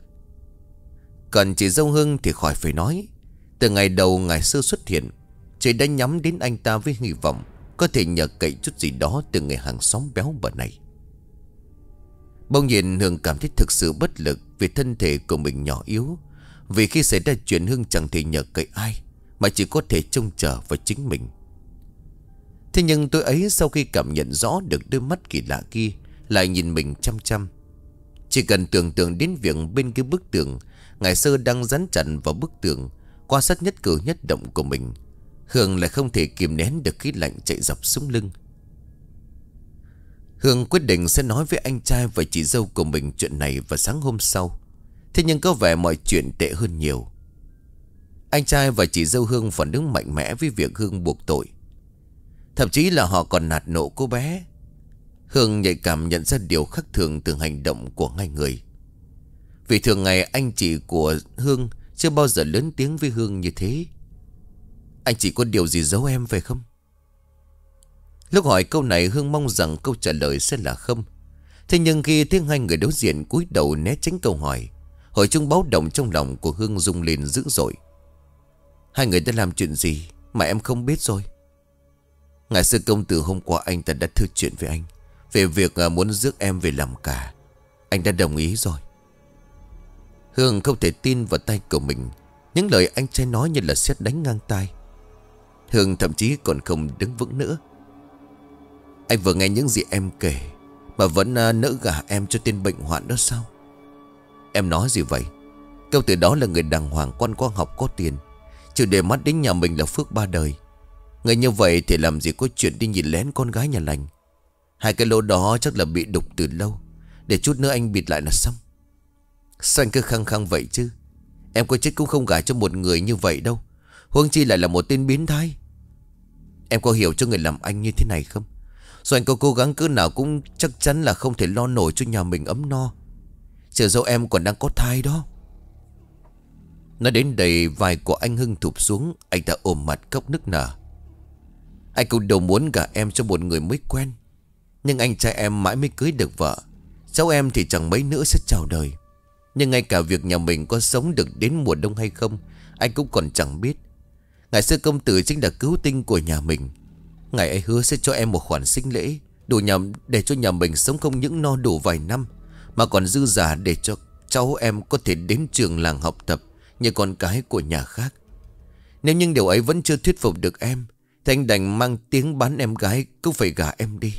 Còn chị dâu Hương thì khỏi phải nói. Từ ngày đầu ngài Sơ xuất hiện, chị đã nhắm đến anh ta với hy vọng có thể nhờ cậy chút gì đó từ người hàng xóm béo bở này. Bỗng nhiên Hương cảm thấy thực sự bất lực vì thân thể của mình nhỏ yếu. Vì khi xảy ra chuyện Hương chẳng thể nhờ cậy ai, mà chỉ có thể trông chờ vào chính mình. Thế nhưng tôi ấy sau khi cảm nhận rõ được đôi mắt kỳ lạ kia lại nhìn mình chăm chăm. Chỉ cần tưởng tượng đến việc bên kia bức tường ngài Sơ đang dán chặt vào bức tường, quan sát nhất cử nhất động của mình, Hương lại không thể kìm nén được khí lạnh chạy dọc sống lưng. Hương quyết định sẽ nói với anh trai và chị dâu của mình chuyện này vào sáng hôm sau. Thế nhưng có vẻ mọi chuyện tệ hơn nhiều. Anh trai và chị dâu Hương phản ứng mạnh mẽ với việc Hương buộc tội. Thậm chí là họ còn nạt nộ cô bé. Hương nhạy cảm nhận ra điều khác thường từ hành động của hai người. Vì thường ngày anh chị của Hương chưa bao giờ lớn tiếng với Hương như thế. Anh chị có điều gì giấu em phải không? Lúc hỏi câu này Hương mong rằng câu trả lời sẽ là không. Thế nhưng khi thấy hai người đối diện cúi đầu né tránh câu hỏi, hồi chuông báo động trong lòng của Hương rung lên dữ dội. Hai người đã làm chuyện gì mà em không biết rồi? Ngài sư công tử hôm qua anh ta đã thư chuyện với anh về việc muốn rước em về làm cả. Anh đã đồng ý rồi. Hương không thể tin vào tay của mình. Những lời anh trai nói như là sét đánh ngang tai. Hương thậm chí còn không đứng vững nữa. Anh vừa nghe những gì em kể mà vẫn nỡ gả em cho tên bệnh hoạn đó sao? Em nói gì vậy? Câu từ đó là người đàng hoàng, con có học có tiền, chịu để mắt đến nhà mình là phước ba đời. Người như vậy thì làm gì có chuyện đi nhìn lén con gái nhà lành. Hai cái lỗ đó chắc là bị đục từ lâu, để chút nữa anh bịt lại là xong. Sao anh cứ khăng khăng vậy chứ? Em có chết cũng không gả cho một người như vậy đâu, huống chi lại là một tên biến thái. Em có hiểu cho người làm anh như thế này không? Rồi anh có cố gắng cỡ nào cũng chắc chắn là không thể lo nổi cho nhà mình ấm no. Chờ dâu em còn đang có thai đó. Nói đến đây vai của anh Hưng thụp xuống. Anh ta ôm mặt khóc nức nở. Anh cũng đâu muốn gả em cho một người mới quen, nhưng anh trai em mãi mới cưới được vợ. Cháu em thì chẳng mấy nữa sẽ chào đời. Nhưng ngay cả việc nhà mình có sống được đến mùa đông hay không anh cũng còn chẳng biết. Ngài sư công tử chính là cứu tinh của nhà mình. Ngài ấy hứa sẽ cho em một khoản sinh lễ đủ nhằm để cho nhà mình sống không những no đủ vài năm, mà còn dư giả để cho cháu em có thể đến trường làng học tập như con cái của nhà khác. Nếu những điều ấy vẫn chưa thuyết phục được em thì anh đành mang tiếng bán em gái, cũng phải gả em đi.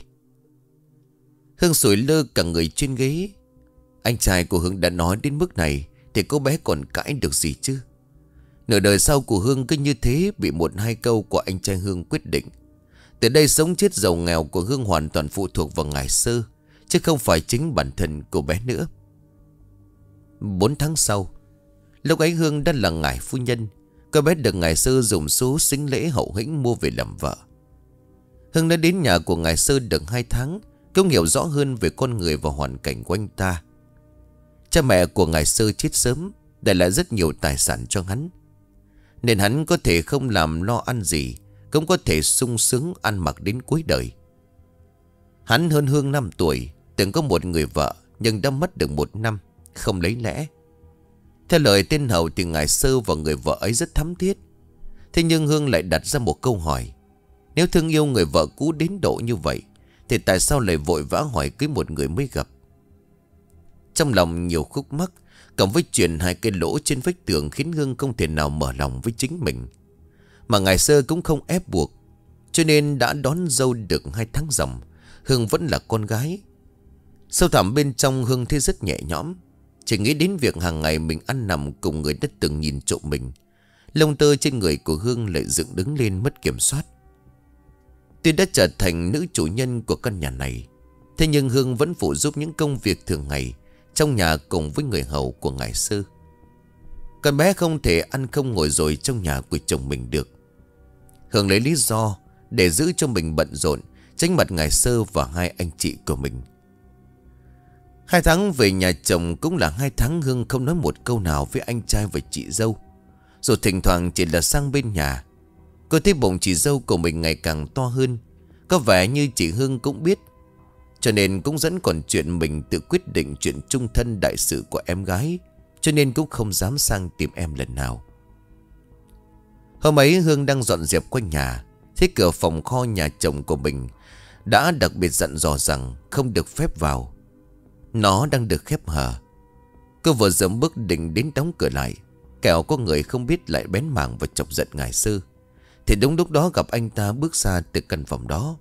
Hương sủi lơ cả người trên ghế. Anh trai của Hương đã nói đến mức này thì cô bé còn cãi được gì chứ? Nửa đời sau của Hương cứ như thế bị một hai câu của anh trai Hương quyết định. Từ đây sống chết giàu nghèo của Hương hoàn toàn phụ thuộc vào ngài Sơ, chứ không phải chính bản thân cô bé nữa. Bốn tháng sau, lúc ấy Hương đã là ngài phu nhân. Cô bé được ngài Sơ dùng số sính lễ hậu hĩnh mua về làm vợ. Hương đã đến nhà của ngài Sơ được hai tháng, cũng hiểu rõ hơn về con người và hoàn cảnh của anh ta. Cha mẹ của ngài Sơ chết sớm, để lại rất nhiều tài sản cho hắn, nên hắn có thể không làm lo ăn gì, cũng có thể sung sướng ăn mặc đến cuối đời. Hắn hơn Hương năm tuổi, từng có một người vợ, nhưng đã mất được một năm, không lấy lẽ. Theo lời tên hầu thì ngài Sơ và người vợ ấy rất thắm thiết. Thế nhưng Hương lại đặt ra một câu hỏi: nếu thương yêu người vợ cũ đến độ như vậy, thì tại sao lại vội vã hỏi cưới một người mới gặp? Trong lòng nhiều khúc mắc, cộng với chuyện hai cái lỗ trên vách tường, khiến Hương không thể nào mở lòng với chính mình. Mà ngài Sơ cũng không ép buộc, cho nên đã đón dâu được hai tháng ròng, Hương vẫn là con gái. Sâu thẳm bên trong Hương thấy rất nhẹ nhõm, chỉ nghĩ đến việc hàng ngày mình ăn nằm cùng người đã từng nhìn trộm mình. Lông tơ trên người của Hương lại dựng đứng lên mất kiểm soát. Tuy đã trở thành nữ chủ nhân của căn nhà này, thế nhưng Hương vẫn phụ giúp những công việc thường ngày trong nhà cùng với người hầu của ngài Sơ. Con bé không thể ăn không ngồi rồi trong nhà của chồng mình được. Hương lấy lý do để giữ cho mình bận rộn, tránh mặt ngài Sơ và hai anh chị của mình. Hai tháng về nhà chồng cũng là hai tháng Hương không nói một câu nào với anh trai và chị dâu. Rồi thỉnh thoảng chỉ là sang bên nhà. Cô thấy bụng chị dâu của mình ngày càng to hơn, có vẻ như chị Hương cũng biết, cho nên cũng dẫn còn chuyện mình tự quyết định chuyện chung thân đại sự của em gái, cho nên cũng không dám sang tìm em lần nào. Hôm ấy Hương đang dọn dẹp quanh nhà, thấy cửa phòng kho nhà chồng của mình đã đặc biệt dặn dò rằng không được phép vào. Nó đang được khép hờ. Cô vừa dẫm bước định đến đóng cửa lại, kẻo có người không biết lại bén mảng và chọc giận ngài Sơ. Thì đúng lúc đó gặp anh ta bước ra từ căn phòng đó.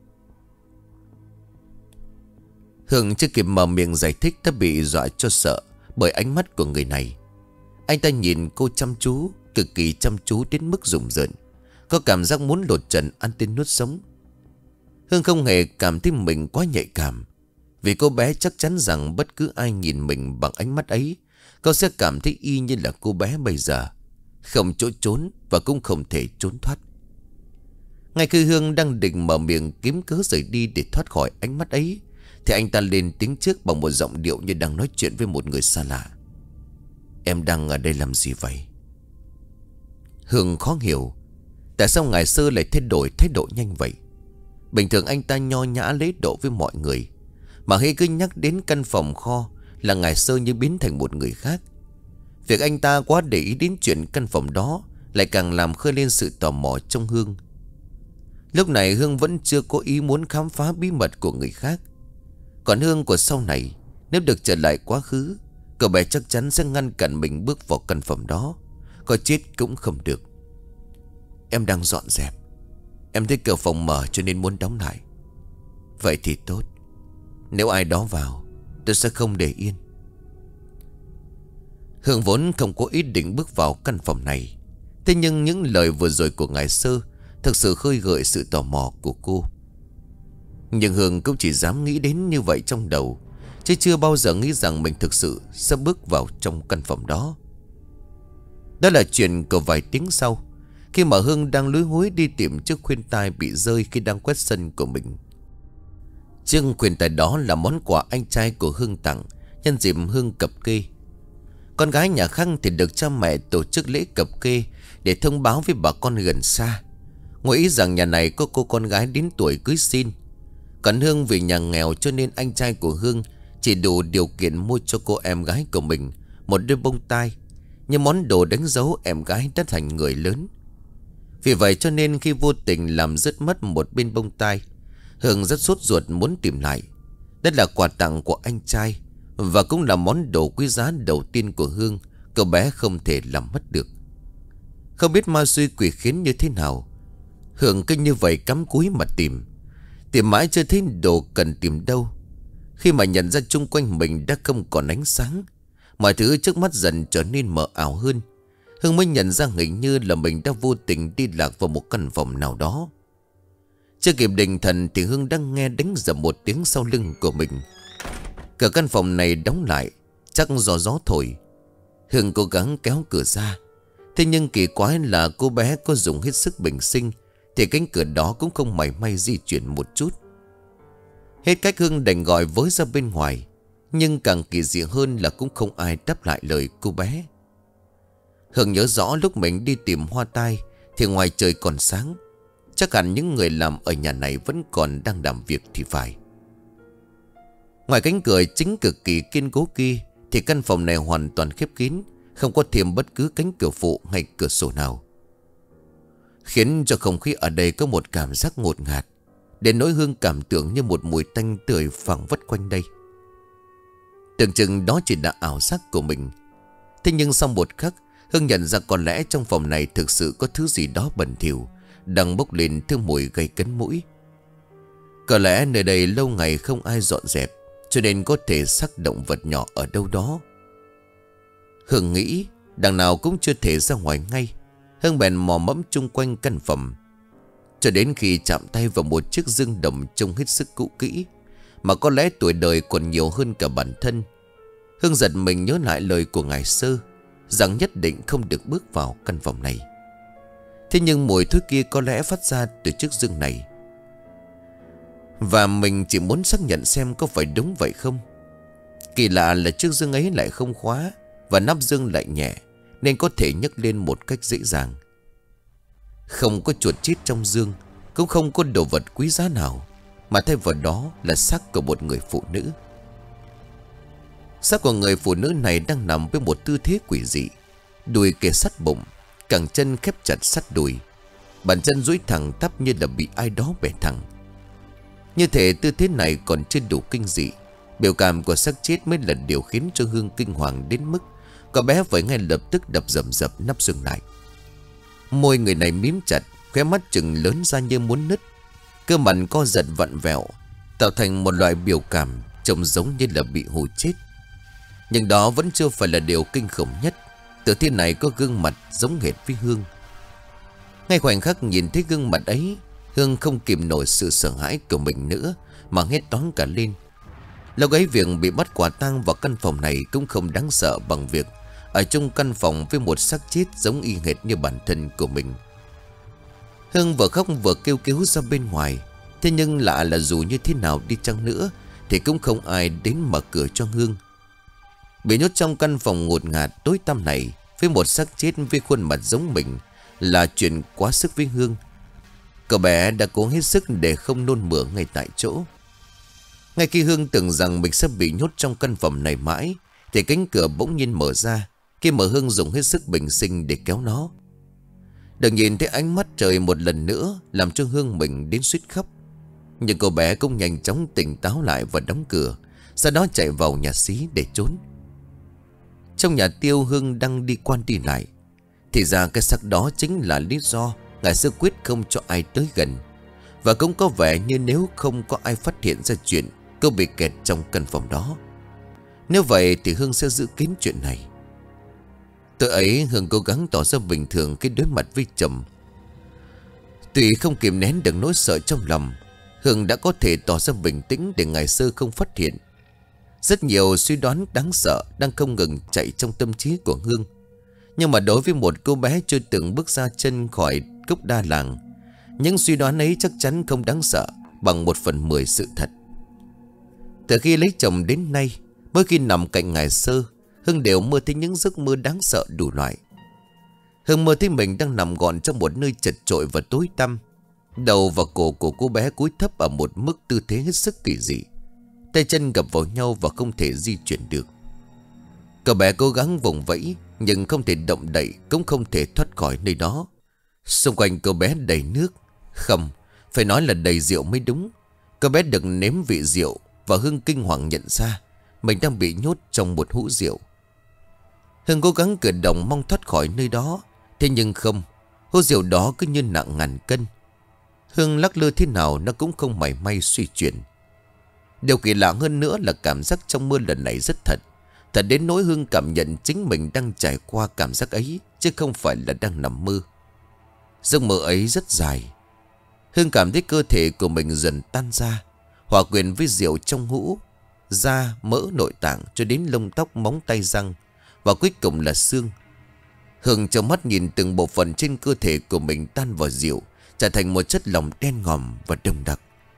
Hương chưa kịp mở miệng giải thích đã bị dọa cho sợ bởi ánh mắt của người này. Anh ta nhìn cô chăm chú, cực kỳ chăm chú đến mức rùng rợn, có cảm giác muốn lột trần ăn tươi nuốt sống. Hương không hề cảm thấy mình quá nhạy cảm, vì cô bé chắc chắn rằng bất cứ ai nhìn mình bằng ánh mắt ấy, cô sẽ cảm thấy y như là cô bé bây giờ, không chỗ trốn và cũng không thể trốn thoát. Ngay khi Hương đang định mở miệng kiếm cớ rời đi để thoát khỏi ánh mắt ấy, thì anh ta lên tiếng trước bằng một giọng điệu như đang nói chuyện với một người xa lạ: "Em đang ở đây làm gì vậy?" Hương khó hiểu tại sao ngài Sơ lại thay đổi thái độ nhanh vậy. Bình thường anh ta nho nhã lễ độ với mọi người, mà khi cứ nhắc đến căn phòng kho là ngài Sơ như biến thành một người khác. Việc anh ta quá để ý đến chuyện căn phòng đó lại càng làm khơi lên sự tò mò trong Hương. Lúc này Hương vẫn chưa có ý muốn khám phá bí mật của người khác. Còn Hương của sau này, nếu được trở lại quá khứ, cậu bé chắc chắn sẽ ngăn cản mình bước vào căn phòng đó, có chết cũng không được. "Em đang dọn dẹp, em thấy cửa phòng mở cho nên muốn đóng lại." "Vậy thì tốt, nếu ai đó vào tôi sẽ không để yên." Hương vốn không có ý định bước vào căn phòng này, thế nhưng những lời vừa rồi của ngài Sơ thực sự khơi gợi sự tò mò của cô. Nhưng Hương cũng chỉ dám nghĩ đến như vậy trong đầu, chứ chưa bao giờ nghĩ rằng mình thực sự sẽ bước vào trong căn phòng đó. Đó là chuyện của vài tiếng sau, khi mà Hương đang lúi húi đi tìm chiếc khuyên tai bị rơi khi đang quét sân của mình. Chiếc khuyên tai đó là món quà anh trai của Hương tặng nhân dịp Hương cập kê. Con gái nhà Khang thì được cha mẹ tổ chức lễ cập kê để thông báo với bà con gần xa, ngụ ý rằng nhà này có cô con gái đến tuổi cưới xin. Còn Hương vì nhà nghèo cho nên anh trai của Hương chỉ đủ điều kiện mua cho cô em gái của mình một đôi bông tai, như món đồ đánh dấu em gái đã thành người lớn. Vì vậy cho nên khi vô tình làm rớt mất một bên bông tai, Hương rất sốt ruột muốn tìm lại. Đó là quà tặng của anh trai, và cũng là món đồ quý giá đầu tiên của Hương, cậu bé không thể làm mất được. Không biết ma xui quỷ khiến như thế nào, Hương cứ như vậy cắm cúi mà tìm. Tìm mãi chưa thấy đồ cần tìm đâu. Khi mà nhận ra chung quanh mình đã không còn ánh sáng, mọi thứ trước mắt dần trở nên mờ ảo hơn. Hương mới nhận ra hình như là mình đã vô tình đi lạc vào một căn phòng nào đó. Chưa kịp định thần thì Hương đang nghe đánh dầm một tiếng sau lưng của mình. Cửa căn phòng này đóng lại, chắc do gió thổi. Hương cố gắng kéo cửa ra. Thế nhưng kỳ quái là cô bé có dùng hết sức bình sinh thì cánh cửa đó cũng không mảy may di chuyển một chút. Hết cách Hương đành gọi với ra bên ngoài. Nhưng càng kỳ dị hơn là cũng không ai đáp lại lời cô bé. Hương nhớ rõ lúc mình đi tìm hoa tai thì ngoài trời còn sáng. Chắc hẳn những người làm ở nhà này vẫn còn đang làm việc thì phải. Ngoài cánh cửa chính cực kỳ kiên cố kia thì căn phòng này hoàn toàn khép kín, không có thêm bất cứ cánh cửa phụ hay cửa sổ nào, khiến cho không khí ở đây có một cảm giác ngột ngạt, đến nỗi Hương cảm tưởng như một mùi tanh tưởi phảng phất quanh đây. Tưởng chừng đó chỉ là ảo giác của mình. Thế nhưng sau một khắc, Hương nhận ra có lẽ trong phòng này thực sự có thứ gì đó bẩn thỉu đang bốc lên thứ mùi gây cấn mũi. Có lẽ nơi đây lâu ngày không ai dọn dẹp, cho nên có thể xác động vật nhỏ ở đâu đó. Hương nghĩ đằng nào cũng chưa thể ra ngoài ngay. Hương bèn mò mẫm chung quanh căn phòng, cho đến khi chạm tay vào một chiếc dương đồng trông hết sức cũ kỹ, mà có lẽ tuổi đời còn nhiều hơn cả bản thân. Hương giật mình nhớ lại lời của ngài Sơ rằng nhất định không được bước vào căn phòng này. Thế nhưng mùi thối kia có lẽ phát ra từ chiếc dương này, và mình chỉ muốn xác nhận xem có phải đúng vậy không. Kỳ lạ là chiếc dương ấy lại không khóa, và nắp dương lại nhẹ, nên có thể nhấc lên một cách dễ dàng. Không có chuột chít trong dương, cũng không có đồ vật quý giá nào, mà thay vào đó là xác của một người phụ nữ. Xác của người phụ nữ này đang nằm với một tư thế quỷ dị, đùi kề sát bụng, cẳng chân khép chặt sát đùi, bàn chân duỗi thẳng tắp như là bị ai đó bẻ thẳng. Như thể tư thế này còn chưa đủ kinh dị, biểu cảm của xác chết mới là điều khiến cho Hương kinh hoàng đến mức cô bé phải ngay lập tức đập dầm dập nắp xương lại. Môi người này mím chặt, khóe mắt trừng lớn ra như muốn nứt, cơ mặt co giật vặn vẹo, tạo thành một loại biểu cảm trông giống như là bị hù chết. Nhưng đó vẫn chưa phải là điều kinh khủng nhất. Tử thi này có gương mặt giống hệt với Hương. Ngay khoảnh khắc nhìn thấy gương mặt ấy, Hương không kìm nổi sự sợ hãi của mình nữa mà hét toáng cả lên. Lúc ấy việc bị bắt quả tang vào căn phòng này cũng không đáng sợ bằng việc ở trong căn phòng với một xác chết giống y hệt như bản thân của mình. Hương vừa khóc vừa kêu cứu ra bên ngoài. Thế nhưng lạ là dù như thế nào đi chăng nữa thì cũng không ai đến mở cửa cho Hương. Bị nhốt trong căn phòng ngột ngạt tối tăm này với một xác chết với khuôn mặt giống mình là chuyện quá sức với Hương. Cậu bé đã cố hết sức để không nôn mửa ngay tại chỗ. Ngay khi Hương tưởng rằng mình sẽ bị nhốt trong căn phòng này mãi thì cánh cửa bỗng nhiên mở ra, khi mà Hương dùng hết sức bình sinh để kéo nó. Được nhìn thấy ánh mắt trời một lần nữa làm cho Hương mình đến suýt khóc. Nhưng cô bé cũng nhanh chóng tỉnh táo lại và đóng cửa, sau đó chạy vào nhà xí để trốn. Trong nhà Tiêu, Hương đang đi quan đi lại. Thì ra cái xác đó chính là lý do ngài Sư quyết không cho ai tới gần. Và cũng có vẻ như nếu không có ai phát hiện ra chuyện cô bị kẹt trong căn phòng đó. Nếu vậy thì Hương sẽ giữ kín chuyện này. Tối ấy Hương cố gắng tỏ ra bình thường khi đối mặt với chồng. Tuy không kìm nén được nỗi sợ trong lòng, Hương đã có thể tỏ ra bình tĩnh để ngài Sơ không phát hiện. Rất nhiều suy đoán đáng sợ đang không ngừng chạy trong tâm trí của Hương. Nhưng mà đối với một cô bé chưa từng bước ra chân khỏi cốc đa làng, những suy đoán ấy chắc chắn không đáng sợ bằng một phần mười sự thật. Từ khi lấy chồng đến nay, mỗi khi nằm cạnh ngài Sơ, Hương đều mơ thấy những giấc mơ đáng sợ đủ loại. Hương mơ thấy mình đang nằm gọn trong một nơi chật chội và tối tăm. Đầu và cổ của cô bé cúi thấp ở một mức tư thế hết sức kỳ dị. Tay chân gập vào nhau và không thể di chuyển được. Cậu bé cố gắng vùng vẫy nhưng không thể động đậy, cũng không thể thoát khỏi nơi đó. Xung quanh cô bé đầy nước. Không, phải nói là đầy rượu mới đúng. Cô bé được nếm vị rượu và Hương kinh hoàng nhận ra mình đang bị nhốt trong một hũ rượu. Hương cố gắng cử động mong thoát khỏi nơi đó. Thế nhưng không, hũ rượu đó cứ như nặng ngàn cân. Hương lắc lư thế nào nó cũng không mảy may suy chuyển. Điều kỳ lạ hơn nữa là cảm giác trong mơ lần này rất thật. Thật đến nỗi Hương cảm nhận chính mình đang trải qua cảm giác ấy chứ không phải là đang nằm mơ. Giấc mơ ấy rất dài. Hương cảm thấy cơ thể của mình dần tan ra, hòa quyện với rượu trong hũ, da, mỡ nội tạng cho đến lông tóc, móng tay, răng, và cuối cùng là xương. Hương trợn mắt nhìn từng bộ phận trên cơ thể của mình tan vào rượu, trở thành một chất lỏng đen ngòm và đông đặc.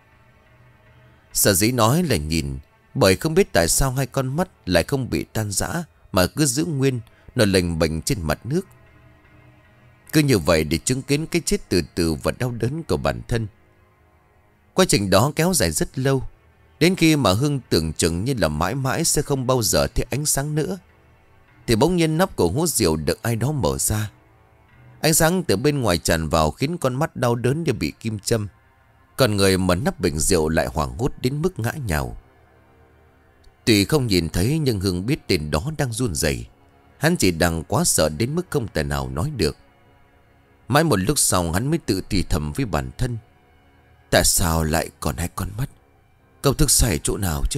Sở dĩ nói là nhìn, bởi không biết tại sao hai con mắt lại không bị tan rã mà cứ giữ nguyên, nó lềnh bềnh trên mặt nước. Cứ như vậy để chứng kiến cái chết từ từ và đau đớn của bản thân. Quá trình đó kéo dài rất lâu, đến khi mà Hương tưởng chừng như là mãi mãi sẽ không bao giờ thấy ánh sáng nữa, thì bỗng nhiên nắp của hũ rượu được ai đó mở ra. Ánh sáng từ bên ngoài tràn vào khiến con mắt đau đớn như bị kim châm. Còn người mở nắp bình rượu lại hoảng hốt đến mức ngã nhào. Tuy không nhìn thấy nhưng Hương biết tên đó đang run rẩy. Hắn chỉ đang quá sợ đến mức không thể nào nói được. Mãi một lúc sau hắn mới tự thì thầm với bản thân: tại sao lại còn hai con mắt? Cậu thức sai chỗ nào chứ?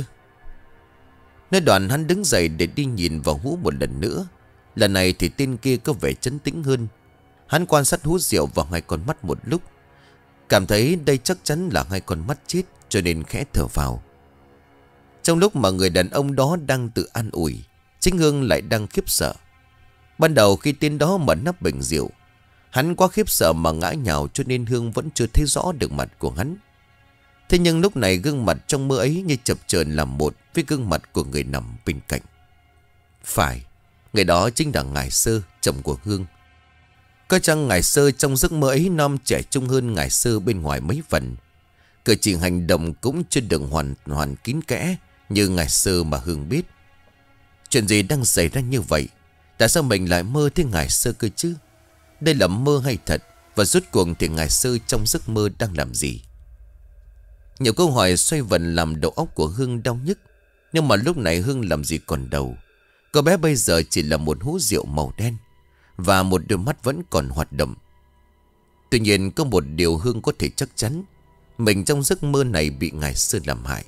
Nói đoạn hắn đứng dậy để đi nhìn vào hũ một lần nữa. Lần này thì tên kia có vẻ trấn tĩnh hơn. Hắn quan sát hũ rượu và hai con mắt một lúc, cảm thấy đây chắc chắn là hai con mắt chết, cho nên khẽ thở vào. Trong lúc mà người đàn ông đó đang tự an ủi, chính Hương lại đang khiếp sợ. Ban đầu khi tên đó mở nắp bình rượu, hắn quá khiếp sợ mà ngã nhào, cho nên Hương vẫn chưa thấy rõ được mặt của hắn. Thế nhưng lúc này gương mặt trong mơ ấy như chập chờn làm một với gương mặt của người nằm bên cạnh. Phải, người đó chính là Ngải Sơ, chồng của Hương. Có chăng Ngải Sơ trong giấc mơ ấy non trẻ trung hơn Ngải Sơ bên ngoài mấy phần. Cử chỉ hành động cũng chưa được hoàn hoàn kín kẽ như Ngải Sơ mà Hương biết. Chuyện gì đang xảy ra như vậy? Tại sao mình lại mơ thấy Ngải Sơ cơ chứ? Đây là mơ hay thật? Và rốt cuộc thì Ngải Sơ trong giấc mơ đang làm gì? Nhiều câu hỏi xoay vần làm đầu óc của Hương đau nhức. Nhưng mà lúc này Hương làm gì còn đầu. Cô bé bây giờ chỉ là một hũ rượu màu đen, và một đôi mắt vẫn còn hoạt động. Tuy nhiên có một điều Hương có thể chắc chắn: mình trong giấc mơ này bị Ngải Sơ làm hại.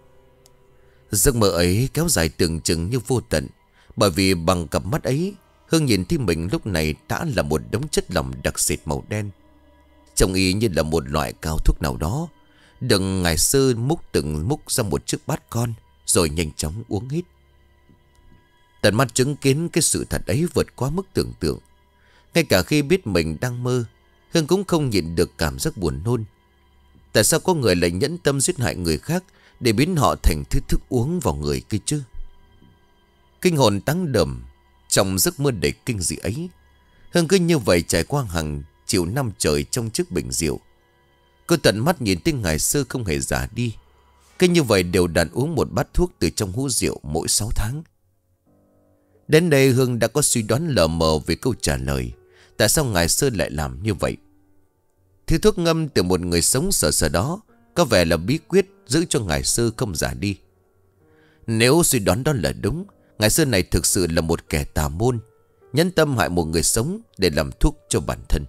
Giấc mơ ấy kéo dài tưởng chừng như vô tận, bởi vì bằng cặp mắt ấy Hương nhìn thấy mình lúc này đã là một đống chất lỏng đặc sệt màu đen, trông y như là một loại cao thuốc nào đó, được Ngải Sơ múc từng múc ra một chiếc bát con, rồi nhanh chóng uống hết. Tận mắt chứng kiến cái sự thật ấy vượt quá mức tưởng tượng. Ngay cả khi biết mình đang mơ, Hương cũng không nhịn được cảm giác buồn nôn. Tại sao có người lại nhẫn tâm giết hại người khác để biến họ thành thứ thức uống vào người kia chứ? Kinh hồn táng đờm trong giấc mơ đầy kinh dị ấy, Hương cứ như vậy trải qua hàng chiều năm trời trong chiếc bình rượu. Cô tận mắt nhìn thấy Ngải Sơ không hề già đi, cứ như vậy đều đặn uống một bát thuốc từ trong hũ rượu mỗi sáu tháng. Đến đây Hương đã có suy đoán lờ mờ về câu trả lời tại sao Ngải Sơ lại làm như vậy. Thứ thuốc ngâm từ một người sống sờ sờ đó có vẻ là bí quyết giữ cho Ngải Sơ không già đi. Nếu suy đoán đó là đúng, Ngải Sơ này thực sự là một kẻ tà môn, nhẫn tâm hại một người sống để làm thuốc cho bản thân.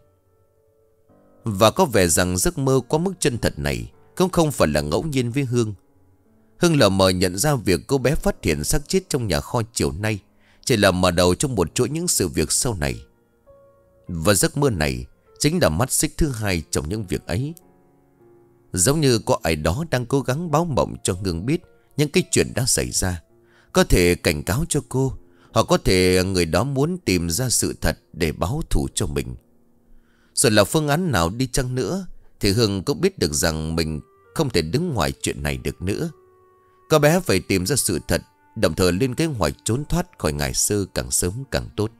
Và có vẻ rằng giấc mơ quá mức chân thật này cũng không phải là ngẫu nhiên với Hương. Hương lờ mờ nhận ra việc cô bé phát hiện xác chết trong nhà kho chiều nay chỉ là mở đầu trong một chuỗi những sự việc sau này. Và giấc mơ này chính là mắt xích thứ hai trong những việc ấy. Giống như có ai đó đang cố gắng báo mộng cho Hương biết những cái chuyện đã xảy ra, có thể cảnh cáo cho cô, hoặc có thể người đó muốn tìm ra sự thật để báo thù cho mình. Rồi là phương án nào đi chăng nữa thì Hương cũng biết được rằng mình không thể đứng ngoài chuyện này được nữa. Cô bé phải tìm ra sự thật, đồng thời lên kế hoạch trốn thoát khỏi Ngải Sơ càng sớm càng tốt.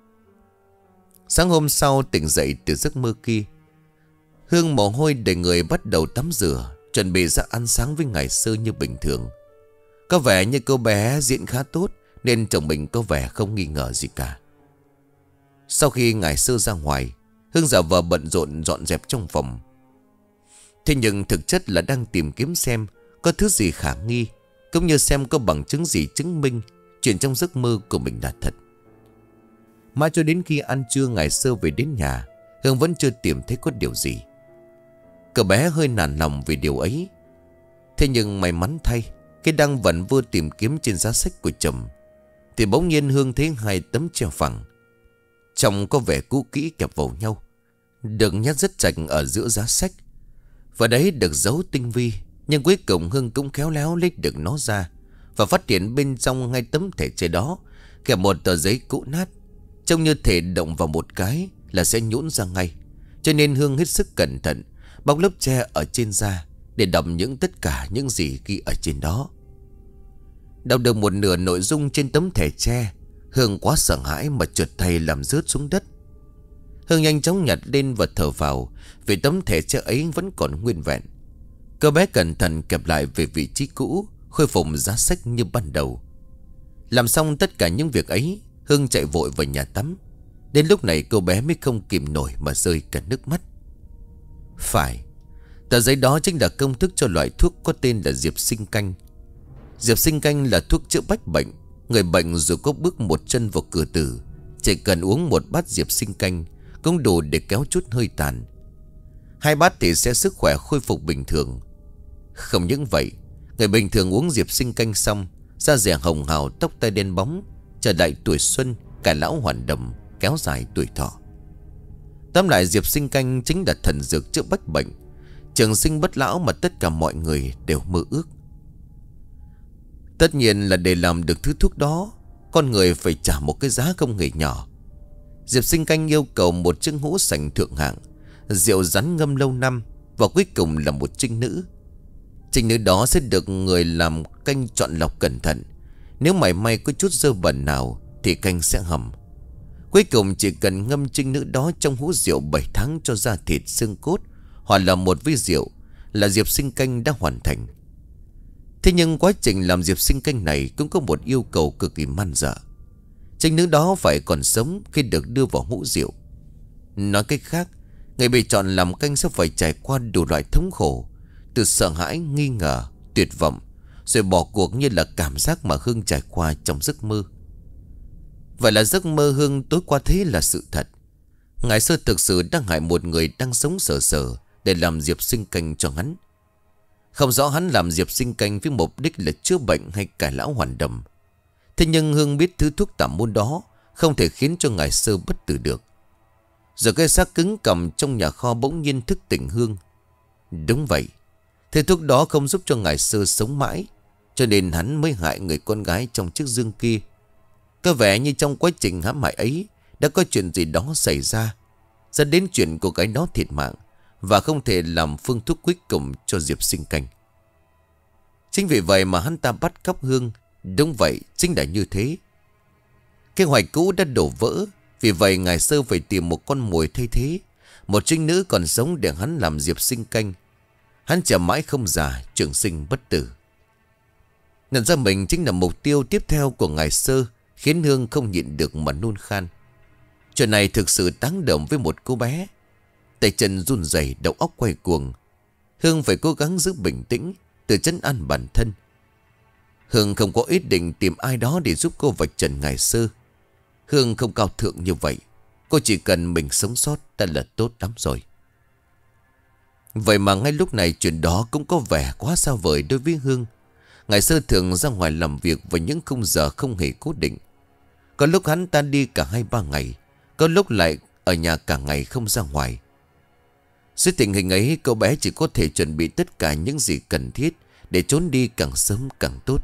Sáng hôm sau tỉnh dậy từ giấc mơ kia, Hương mồ hôi đầy người bắt đầu tắm rửa, chuẩn bị ra ăn sáng với Ngải Sơ như bình thường. Có vẻ như cô bé diễn khá tốt nên chồng mình có vẻ không nghi ngờ gì cả. Sau khi Ngải Sơ ra ngoài, Hương giả vờ bận rộn dọn dẹp trong phòng. Thế nhưng thực chất là đang tìm kiếm xem có thứ gì khả nghi, cũng như xem có bằng chứng gì chứng minh chuyện trong giấc mơ của mình là thật. Mãi cho đến khi ăn trưa Ngải Sơ về đến nhà, Hương vẫn chưa tìm thấy có điều gì. Cậu bé hơi nản lòng vì điều ấy. Thế nhưng may mắn thay, khi đang vẩn vơ tìm kiếm trên giá sách của chồng, thì bỗng nhiên Hương thấy hai tấm treo phẳng. Trông có vẻ cũ kỹ kẹp vào nhau, được nhét rất chặt ở giữa giá sách. Và đấy được giấu tinh vi. Nhưng cuối cùng Hương cũng khéo léo lấy được nó ra, và phát hiện bên trong ngay tấm thẻ tre đó kẹp một tờ giấy cũ nát, trông như thể động vào một cái là sẽ nhũn ra ngay. Cho nên Hương hết sức cẩn thận bóc lớp tre ở trên da để đọc những tất cả những gì ghi ở trên đó. Đọc được một nửa nội dung trên tấm thẻ tre, Hương quá sợ hãi mà trượt tay làm rớt xuống đất. Hương nhanh chóng nhặt lên và thở vào, vì tấm thẻ tre ấy vẫn còn nguyên vẹn. Cô bé cẩn thận kẹp lại về vị trí cũ, khôi phục giá sách như ban đầu. Làm xong tất cả những việc ấy, Hương chạy vội vào nhà tắm. Đến lúc này cô bé mới không kìm nổi mà rơi cả nước mắt. Phải, tờ giấy đó chính là công thức cho loại thuốc có tên là diệp sinh canh. Diệp sinh canh là thuốc chữa bách bệnh. Người bệnh dù có bước một chân vào cửa tử, chỉ cần uống một bát diệp sinh canh cũng đủ để kéo chút hơi tàn. Hai bát thì sẽ sức khỏe khôi phục bình thường. Không những vậy, người bình thường uống diệp sinh canh xong, da dẻ hồng hào, tóc tai đen bóng, trở lại tuổi xuân, cải lão hoàn đồng, kéo dài tuổi thọ. Tóm lại, diệp sinh canh chính là thần dược chữa bách bệnh, trường sinh bất lão mà tất cả mọi người đều mơ ước. Tất nhiên là để làm được thứ thuốc đó, con người phải trả một cái giá không hề nhỏ. Diệp sinh canh yêu cầu một chiếc hũ sành thượng hạng, rượu rắn ngâm lâu năm, và cuối cùng là một trinh nữ. Trinh nữ đó sẽ được người làm canh chọn lọc cẩn thận. Nếu mảy may có chút dơ bẩn nào thì canh sẽ hầm. Cuối cùng chỉ cần ngâm trinh nữ đó trong hũ rượu bảy tháng cho da thịt xương cốt, hoặc là một vi rượu, là diệp sinh canh đã hoàn thành. Thế nhưng quá trình làm diệp sinh canh này cũng có một yêu cầu cực kỳ man dợ. Trinh nữ đó phải còn sống khi được đưa vào hũ rượu. Nói cách khác, người bị chọn làm canh sẽ phải trải qua đủ loại thống khổ, từ sợ hãi, nghi ngờ, tuyệt vọng, rồi bỏ cuộc như là cảm giác mà Hương trải qua trong giấc mơ. Vậy là giấc mơ Hương tối qua thế là sự thật. Ngài Sơ thực sự đang hại một người đang sống sờ sờ để làm diệp sinh canh cho hắn. Không rõ hắn làm diệp sinh canh với mục đích là chữa bệnh hay cải lão hoàn đồng. Thế nhưng Hương biết thứ thuốc tà môn đó không thể khiến cho Ngài Sơ bất tử được. Rồi cái xác cứng cằm trong nhà kho bỗng nhiên thức tỉnh Hương. Đúng vậy, thứ thuốc đó không giúp cho Ngài Sơ sống mãi, cho nên hắn mới hại người con gái trong chiếc dương kia. Có vẻ như trong quá trình hãm hại ấy đã có chuyện gì đó xảy ra, dẫn đến chuyện cô gái đó thiệt mạng, và không thể làm phương thuốc cuối cùng cho diệp sinh canh. Chính vì vậy mà hắn ta bắt cóc Hương. Đúng vậy, chính là như thế. Kế hoạch cũ đã đổ vỡ. Vì vậy Ngài Sơ phải tìm một con mồi thay thế, một trinh nữ còn sống để hắn làm diệp sinh canh. Hắn chờ mãi không già, trường sinh bất tử. Nhận ra mình chính là mục tiêu tiếp theo của Ngài Sơ, khiến Hương không nhịn được mà nôn khan. Chuyện này thực sự đáng động với một cô bé. Tay chân run rẩy, đầu óc quay cuồng. Hương phải cố gắng giữ bình tĩnh, tự trấn an bản thân. Hương không có ý định tìm ai đó để giúp cô vạch trần Ngài Sơ. Hương không cao thượng như vậy. Cô chỉ cần mình sống sót đã là tốt lắm rồi. Vậy mà ngay lúc này chuyện đó cũng có vẻ quá xa vời đối với Hương. Ngài Sơ thường ra ngoài làm việc vào những khung giờ không hề cố định. Có lúc hắn ta đi cả hai ba ngày, có lúc lại ở nhà cả ngày không ra ngoài. Dưới tình hình ấy, cô bé chỉ có thể chuẩn bị tất cả những gì cần thiết để trốn đi càng sớm càng tốt.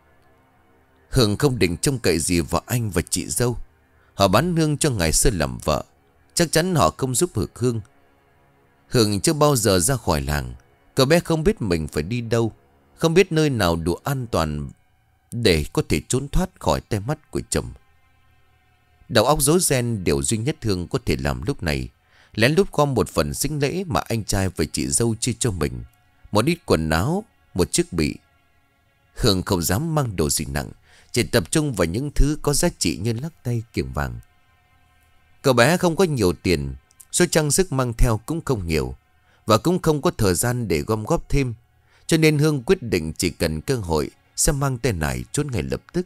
Hương không định trông cậy gì vào anh và chị dâu. Họ bán Hương cho Ngài Sơ làm vợ, chắc chắn họ không giúp được Hương. Hương chưa bao giờ ra khỏi làng. Cô bé không biết mình phải đi đâu, không biết nơi nào đủ an toàn để có thể trốn thoát khỏi tay mắt của chồng. Đầu óc rối ren, điều duy nhất Hương có thể làm lúc này lén lút gom một phần sinh lễ mà anh trai và chị dâu chia cho mình. Một ít quần áo, một chiếc bị. Hương không dám mang đồ gì nặng, chỉ tập trung vào những thứ có giá trị như lắc tay, kiềng vàng. Cậu bé không có nhiều tiền, số trang sức mang theo cũng không nhiều, và cũng không có thời gian để gom góp thêm. Cho nên Hương quyết định chỉ cần cơ hội sẽ mang tay nải trốn ngay lập tức.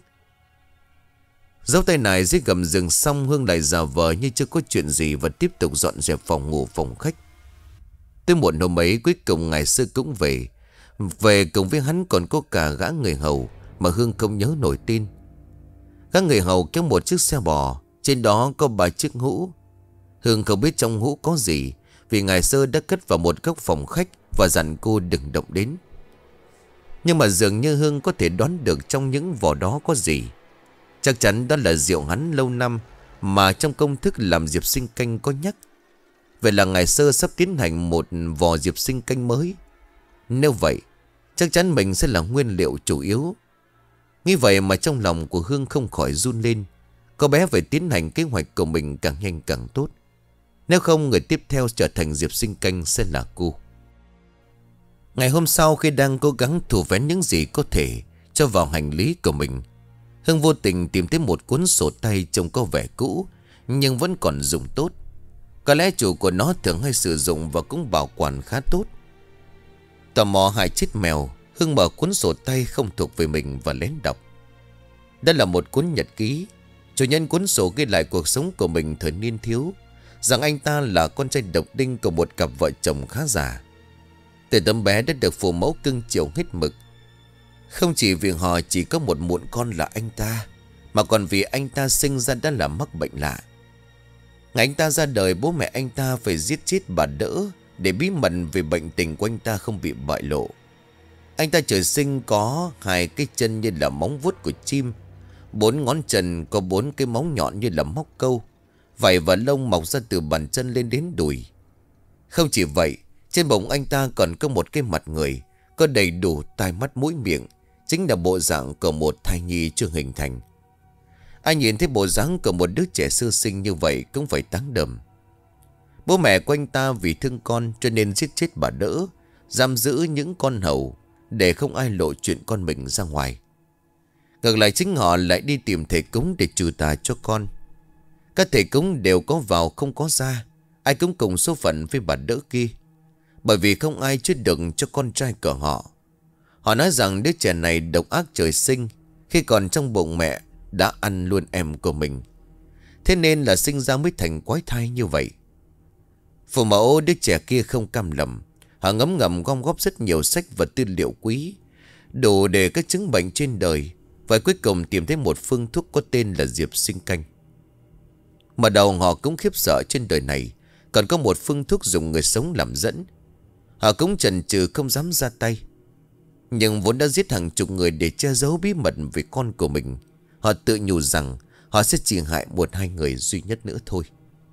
Giấu tay nải dưới gầm giường xong, Hương lại giả vờ như chưa có chuyện gì và tiếp tục dọn dẹp phòng ngủ, phòng khách. Tới muộn hôm ấy, cuối cùng Ngài Sơ cũng về. Về cùng với hắn còn có cả gã người hầu mà Hương không nhớ nổi tên. Gã người hầu kéo một chiếc xe bò, Trên đó có ba chiếc hũ. Hương không biết trong hũ có gì, vì ngài Sơ đã cất vào một góc phòng khách và dặn cô đừng động đến. Nhưng mà dường như Hương có thể đoán được trong những vỏ đó có gì. Chắc chắn đó là rượu hắn lâu năm mà trong công thức làm diệp sinh canh có nhắc. Vậy là ngài Sơ sắp tiến hành một vò diệp sinh canh mới. Nếu vậy, chắc chắn mình sẽ là nguyên liệu chủ yếu. Nghĩ vậy mà trong lòng của Hương không khỏi run lên. Cô bé phải tiến hành kế hoạch của mình càng nhanh càng tốt. Nếu không, người tiếp theo trở thành diệp sinh canh sẽ là cô. Ngày hôm sau, khi đang cố gắng thu vén những gì có thể cho vào hành lý của mình, Hương vô tình tìm thấy một cuốn sổ tay trông có vẻ cũ nhưng vẫn còn dùng tốt. Có lẽ chủ của nó thường hay sử dụng và cũng bảo quản khá tốt. Tò mò hại chết mèo, Hương mở cuốn sổ tay không thuộc về mình và lén đọc. Đó là một cuốn nhật ký. Chủ nhân cuốn sổ ghi lại cuộc sống của mình thời niên thiếu, rằng anh ta là con trai độc đinh của một cặp vợ chồng khá giả. Từ tấm bé đã được phụ mẫu cưng chiều hết mực. Không chỉ vì họ chỉ có một muộn con là anh ta, mà còn vì anh ta sinh ra đã là mắc bệnh lạ. Ngày anh ta ra đời, bố mẹ anh ta phải giết chết bà đỡ để bí mật về bệnh tình của anh ta không bị bại lộ. Anh ta trời sinh có hai cái chân như là móng vuốt của chim, bốn ngón chân có bốn cái móng nhọn như là móc câu, vảy và lông mọc ra từ bàn chân lên đến đùi. Không chỉ vậy, trên bụng anh ta còn có một cái mặt người, có đầy đủ tai mắt mũi miệng, chính là bộ dạng của một thai nhi chưa hình thành. Ai nhìn thấy bộ dáng của một đứa trẻ sơ sinh như vậy cũng phải táng đầm. Bố mẹ của anh ta vì thương con cho nên giết chết bà đỡ, giam giữ những con hầu để không ai lộ chuyện con mình ra ngoài. Ngược lại, chính họ lại đi tìm thầy cúng để trừ tà cho con. Các thầy cúng đều có vào không có ra, ai cũng cùng số phận với bà đỡ kia, bởi vì không ai chữa được cho con trai của họ. Họ nói rằng đứa trẻ này độc ác trời sinh, khi còn trong bụng mẹ đã ăn luôn em của mình, thế nên là sinh ra mới thành quái thai như vậy. Phụ mẫu đứa trẻ kia không cam lòng, họ ngấm ngầm gom góp rất nhiều sách và tư liệu quý, đủ để các chứng bệnh trên đời, và cuối cùng tìm thấy một phương thuốc có tên là diệp sinh canh. Mà đầu họ cũng khiếp sợ trên đời này còn có một phương thuốc dùng người sống làm dẫn. Họ cũng chần chừ không dám ra tay. Nhưng vốn đã giết hàng chục người để che giấu bí mật về con của mình, họ tự nhủ rằng họ sẽ chỉ hại một hai người duy nhất nữa thôi.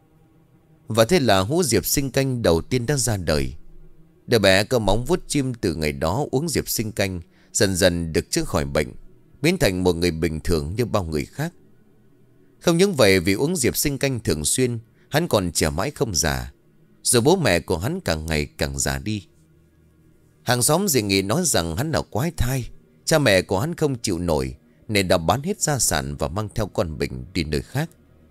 Và thế là hũ diệp sinh canh đầu tiên đã ra đời. Đứa bé có móng vuốt chim từ ngày đó uống diệp sinh canh, dần dần được chữa khỏi bệnh, biến thành một người bình thường như bao người khác. Không những vậy, vì uống diệp sinh canh thường xuyên, hắn còn trẻ mãi không già. Rồi bố mẹ của hắn càng ngày càng già đi. Hàng xóm dị nghị nói rằng hắn là quái thai. Cha mẹ của hắn không chịu nổi nên đã bán hết gia sản và mang theo con mình đi nơi khác.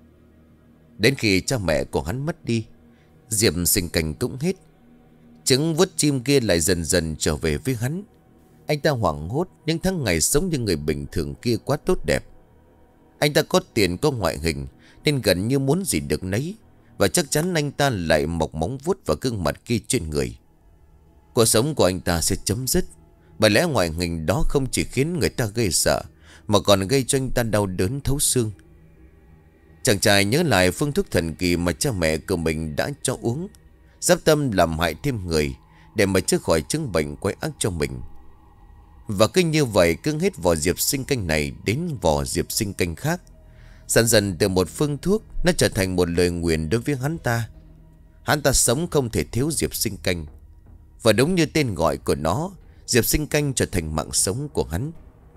Đến khi cha mẹ của hắn mất đi, diệp sinh canh cũng hết. Trứng vuốt chim kia lại dần dần trở về với hắn. Anh ta hoảng hốt, những tháng ngày sống như người bình thường kia quá tốt đẹp. Anh ta có tiền, có ngoại hình, nên gần như muốn gì được nấy. Và chắc chắn anh ta lại mọc móng vuốt vào gương mặt kia trên người. Cuộc sống của anh ta sẽ chấm dứt, bởi lẽ ngoại hình đó không chỉ khiến người ta gây sợ, mà còn gây cho anh ta đau đớn thấu xương. Chàng trai nhớ lại phương thuốc thần kỳ mà cha mẹ của mình đã cho uống, dắp tâm làm hại thêm người để mà chữa khỏi chứng bệnh quái ác cho mình. Và cứ như vậy, cứ hết vò diệp sinh canh này đến vò diệp sinh canh khác. Dần dần từ một phương thuốc, nó trở thành một lời nguyền đối với hắn ta. Hắn ta sống không thể thiếu diệp sinh canh. Và đúng như tên gọi của nó, diệp sinh canh trở thành mạng sống của hắn.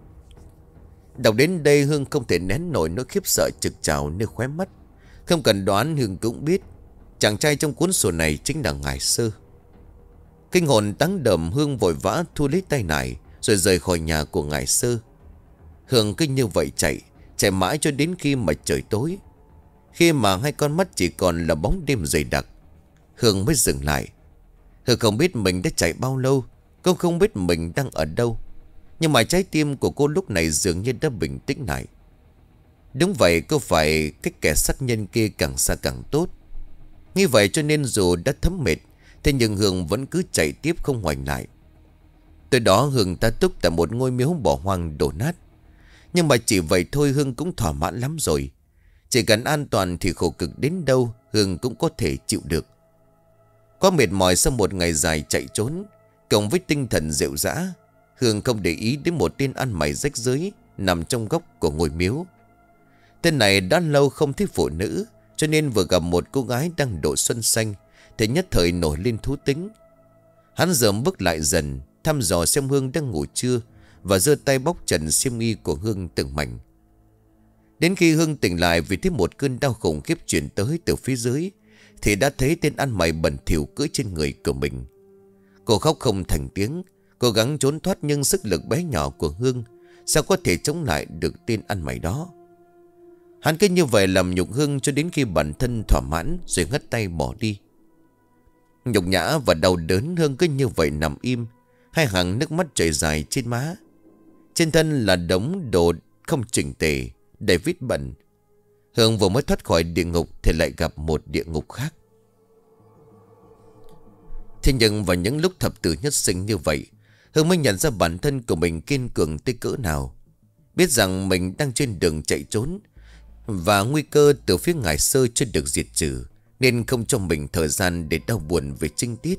Đọc đến đây, Hương không thể nén nổi nỗi khiếp sợ trực trào nơi khóe mắt. Không cần đoán, Hương cũng biết chàng trai trong cuốn sổ này chính là ngài Sơ. Kinh hồn táng đờm, Hương vội vã thu lấy tay nải rồi rời khỏi nhà của ngài Sơ. Hương cứ như vậy chạy, chạy mãi cho đến khi mà trời tối. Khi mà hai con mắt chỉ còn là bóng đêm dày đặc, Hương mới dừng lại. Hương không biết mình đã chạy bao lâu, cô không biết mình đang ở đâu, nhưng mà trái tim của cô lúc này dường như đã bình tĩnh lại. Đúng vậy, cô phải cách kẻ sát nhân kia càng xa càng tốt. Như vậy cho nên dù đã thấm mệt, thế nhưng Hương vẫn cứ chạy tiếp không ngoảnh lại. Từ đó Hương ta túc tại một ngôi miếu bỏ hoang đổ nát. Nhưng mà chỉ vậy thôi, Hương cũng thỏa mãn lắm rồi. Chỉ cần an toàn thì khổ cực đến đâu Hương cũng có thể chịu được. Quá mệt mỏi sau một ngày dài chạy trốn, cộng với tinh thần rệu rã, Hương không để ý đến một tên ăn mày rách rưới nằm trong góc của ngôi miếu. Tên này đã lâu không thấy phụ nữ, cho nên vừa gặp một cô gái đang độ xuân xanh thì nhất thời nổi lên thú tính. Hắn dợm bước lại dần, thăm dò xem Hương đang ngủ chưa, và giơ tay bóc trần xiêm y của Hương từng mảnh. Đến khi Hương tỉnh lại vì thấy một cơn đau khủng khiếp chuyển tới từ phía dưới, thì đã thấy tên ăn mày bẩn thỉu cưỡi trên người của mình. Cô khóc không thành tiếng, cố gắng trốn thoát, nhưng sức lực bé nhỏ của Hương sao có thể chống lại được tên ăn mày đó. Hắn cứ như vậy làm nhục Hương cho đến khi bản thân thỏa mãn rồi ngắt tay bỏ đi. Nhục nhã và đau đớn, Hương cứ như vậy nằm im, hai hàng nước mắt chảy dài trên má. Trên thân là đống đồ không chỉnh tề, đầy vết bẩn. Hương vừa mới thoát khỏi địa ngục thì lại gặp một địa ngục khác. Thế nhưng vào những lúc thập tử nhất sinh như vậy, Hương mới nhận ra bản thân của mình kiên cường tới cỡ nào. Biết rằng mình đang trên đường chạy trốn, và nguy cơ từ phía ngài Sơ chưa được diệt trừ, nên không cho mình thời gian để đau buồn về trinh tiết.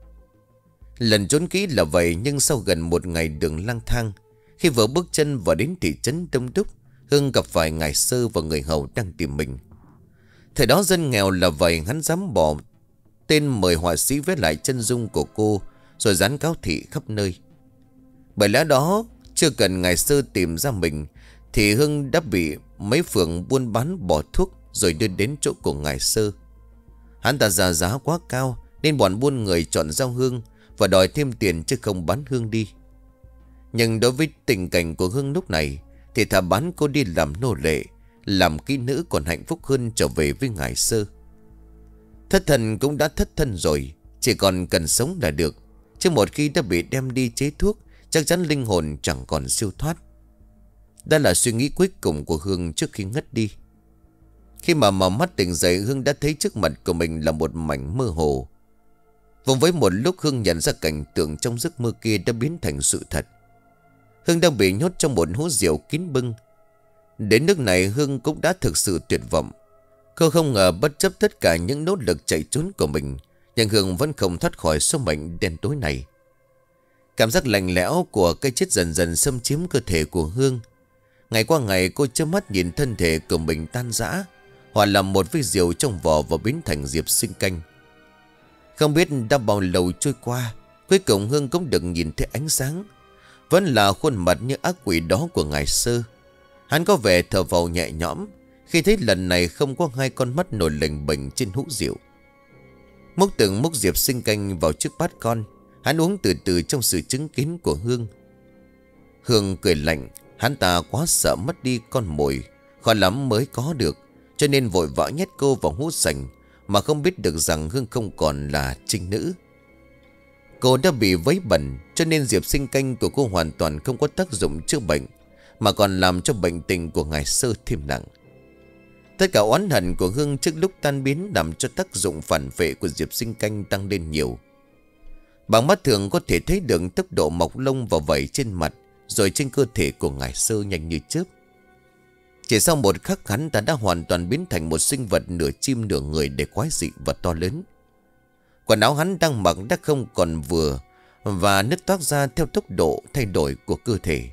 Lần trốn kỹ là vậy, nhưng sau gần một ngày đường lang thang, khi vừa bước chân vào đến thị trấn đông đúc, Hương gặp phải ngài Sơ và người hầu đang tìm mình. Thời đó dân nghèo là vậy, hắn dám bỏ tên mời họa sĩ vẽ lại chân dung của cô rồi dán cáo thị khắp nơi. Bởi lẽ đó, chưa cần ngài Sơ tìm ra mình thì Hương đã bị mấy phường buôn bán bỏ thuốc rồi đưa đến chỗ của ngài Sơ. Hắn ta ra giá quá cao nên bọn buôn người chọn giao Hương và đòi thêm tiền chứ không bán Hương đi. Nhưng đối với tình cảnh của Hương lúc này thì thà bán cô đi làm nô lệ, làm kỹ nữ còn hạnh phúc hơn trở về với ngài Sơ. Thất thần cũng đã thất thân rồi, chỉ còn cần sống là được. Chứ một khi đã bị đem đi chế thuốc, chắc chắn linh hồn chẳng còn siêu thoát. Đó là suy nghĩ cuối cùng của Hương trước khi ngất đi. Khi mà mở mắt tỉnh dậy, Hương đã thấy trước mặt của mình là một mảnh mơ hồ. Vòng với một lúc, Hương nhận ra cảnh tượng trong giấc mơ kia đã biến thành sự thật. Hương đang bị nhốt trong một hố rượu kín bưng. Đến nước này Hương cũng đã thực sự tuyệt vọng. Cô không ngờ bất chấp tất cả những nỗ lực chạy trốn của mình, nhưng Hương vẫn không thoát khỏi số mệnh đen tối này. Cảm giác lạnh lẽo của cái chết dần dần xâm chiếm cơ thể của Hương. Ngày qua ngày cô chớp mắt nhìn thân thể của mình tan rã, hòa làm một với rượu trong vỏ và biến thành Diệp Sinh Canh. Không biết đã bao lâu trôi qua, cuối cùng Hương cũng được nhìn thấy ánh sáng. Vẫn là khuôn mặt như ác quỷ đó của ngài Sơ. Hắn có vẻ thở phào nhẹ nhõm khi thấy lần này không có hai con mắt nổi lềnh bềnh trên hũ rượu. Múc từng múc Diệp Sinh Canh vào chiếc bát con, hắn uống từ từ trong sự chứng kiến của Hương. Hương cười lạnh, hắn ta quá sợ mất đi con mồi, khó lắm mới có được, cho nên vội vã nhét cô vào hũ sành, mà không biết được rằng Hương không còn là trinh nữ. Cô đã bị vấy bẩn, cho nên Diệp Sinh Canh của cô hoàn toàn không có tác dụng chữa bệnh, mà còn làm cho bệnh tình của ngài Sơ thêm nặng. Tất cả oán hận của Hương trước lúc tan biến làm cho tác dụng phản vệ của Diệp Sinh Canh tăng lên nhiều. Bằng mắt thường có thể thấy được tốc độ mọc lông và vảy trên mặt rồi trên cơ thể của ngài Sơ nhanh như chớp. Chỉ sau một khắc, hắn ta đã hoàn toàn biến thành một sinh vật nửa chim nửa người để quái dị và to lớn. Quần áo hắn đang mặc đã không còn vừa và nứt toác ra theo tốc độ thay đổi của cơ thể.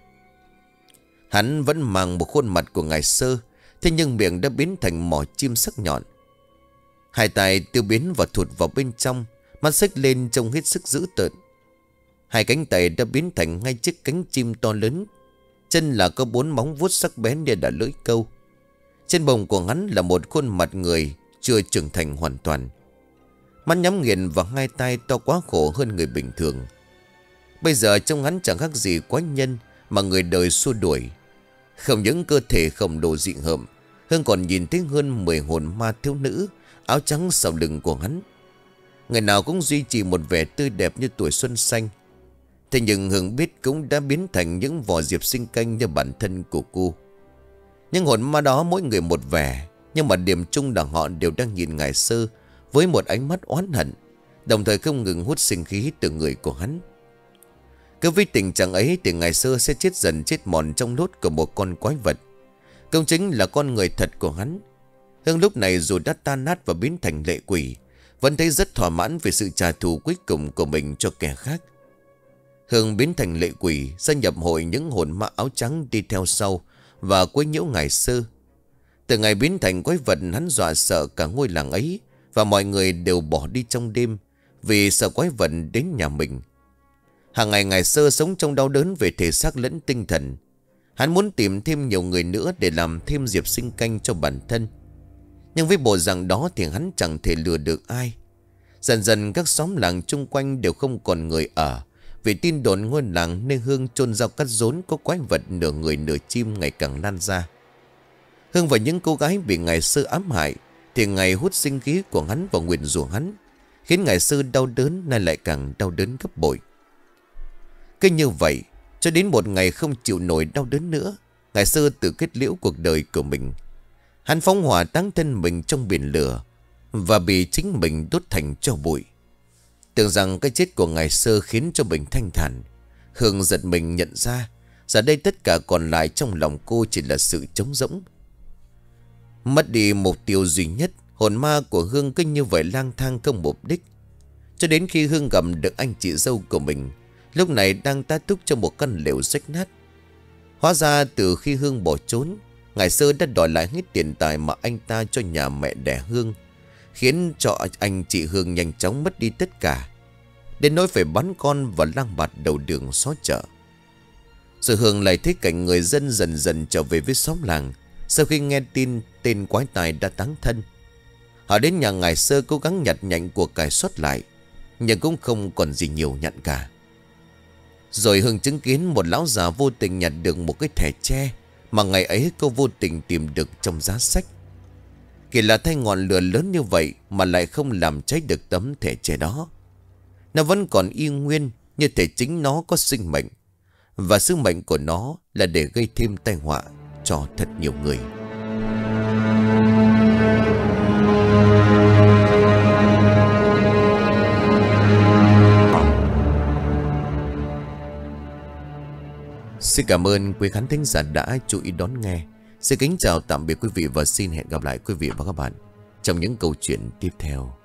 Hắn vẫn mang một khuôn mặt của ngài Sơ, thế nhưng miệng đã biến thành mỏ chim sắc nhọn. Hai tay tiêu biến và thụt vào bên trong, mắt xếch lên trông hết sức dữ tợn. Hai cánh tay đã biến thành ngay chiếc cánh chim to lớn. Chân là có bốn móng vuốt sắc bén như là lưỡi câu. Trên bồng của hắn là một khuôn mặt người chưa trưởng thành hoàn toàn. Mắt nhắm nghiền và hai tay to quá khổ hơn người bình thường. Bây giờ trông hắn chẳng khác gì quái nhân mà người đời xua đuổi. Không những cơ thể khổng lồ dị hợm, Hương còn nhìn thấy hơn mười hồn ma thiếu nữ áo trắng sau lưng của hắn. Người nào cũng duy trì một vẻ tươi đẹp như tuổi xuân xanh. Thế nhưng Hương biết cũng đã biến thành những vỏ Diệp Sinh Canh như bản thân của cô. Những hồn ma đó mỗi người một vẻ, nhưng mà điểm chung là họ đều đang nhìn ngài Sơ với một ánh mắt oán hận, đồng thời không ngừng hút sinh khí từ người của hắn. Cứ với tình trạng ấy thì ngài Sơ sẽ chết dần chết mòn trong nốt của một con quái vật. Công chính là con người thật của hắn. Hương lúc này dù đã tan nát và biến thành lệ quỷ, vẫn thấy rất thỏa mãn về sự trả thù cuối cùng của mình cho kẻ khác. Hương biến thành lệ quỷ, gia nhập hội những hồn ma áo trắng đi theo sau và quấy nhiễu Ngải Sơ. Từ ngày biến thành quái vật, hắn dọa sợ cả ngôi làng ấy, và mọi người đều bỏ đi trong đêm vì sợ quái vật đến nhà mình. Hàng ngày Ngải Sơ sống trong đau đớn về thể xác lẫn tinh thần. Hắn muốn tìm thêm nhiều người nữa để làm thêm diệp sinh canh cho bản thân. Nhưng với bộ dạng đó thì hắn chẳng thể lừa được ai. Dần dần các xóm làng chung quanh đều không còn người ở, vì tin đồn ngôi làng nơi Hương chôn rau cắt rốn có quái vật nửa người nửa chim ngày càng lan ra. Hương và những cô gái bị Ngải Sơ ám hại thì ngày hút sinh khí của hắn và nguyền rủa hắn, khiến Ngải Sơ đau đớn nay lại càng đau đớn gấp bội. Cứ như vậy cho đến một ngày không chịu nổi đau đớn nữa, Ngải Sơ tự kết liễu cuộc đời của mình. Hắn phóng hỏa táng thân mình trong biển lửa và bị chính mình đốt thành tro bụi. Tưởng rằng cái chết của Ngải Sơ khiến cho mình thanh thản, Hương giật mình nhận ra giờ đây tất cả còn lại trong lòng cô chỉ là sự trống rỗng. Mất đi mục tiêu duy nhất, hồn ma của Hương cứ như vậy lang thang không mục đích. Cho đến khi Hương gặp được anh chị dâu của mình, lúc này đang tá túc trong một căn lều rách nát. Hóa ra từ khi Hương bỏ trốn, Ngải Sơ đã đòi lại hết tiền tài mà anh ta cho nhà mẹ đẻ Hương, khiến cho anh chị Hương nhanh chóng mất đi tất cả, đến nỗi phải bán con và lang bạt đầu đường xó chợ. Rồi Hương lại thấy cảnh người dân dần dần trở về với xóm làng sau khi nghe tin tên quái tài đã táng thân. Họ đến nhà Ngải Sơ cố gắng nhặt nhạnh của cải sót lại, nhưng cũng không còn gì nhiều nhặt cả. Rồi Hương chứng kiến một lão già vô tình nhặt được một cái thẻ tre mà ngày ấy cô vô tình tìm được trong giá sách. Kỳ lạ thay, ngọn lửa lớn như vậy mà lại không làm cháy được tấm thẻ tre đó. Nó vẫn còn y nguyên, như thể chính nó có sinh mệnh, và sứ mệnh của nó là để gây thêm tai họa cho thật nhiều người. Xin cảm ơn quý khán thính giả đã chú ý đón nghe. Xin kính chào tạm biệt quý vị và xin hẹn gặp lại quý vị và các bạn trong những câu chuyện tiếp theo.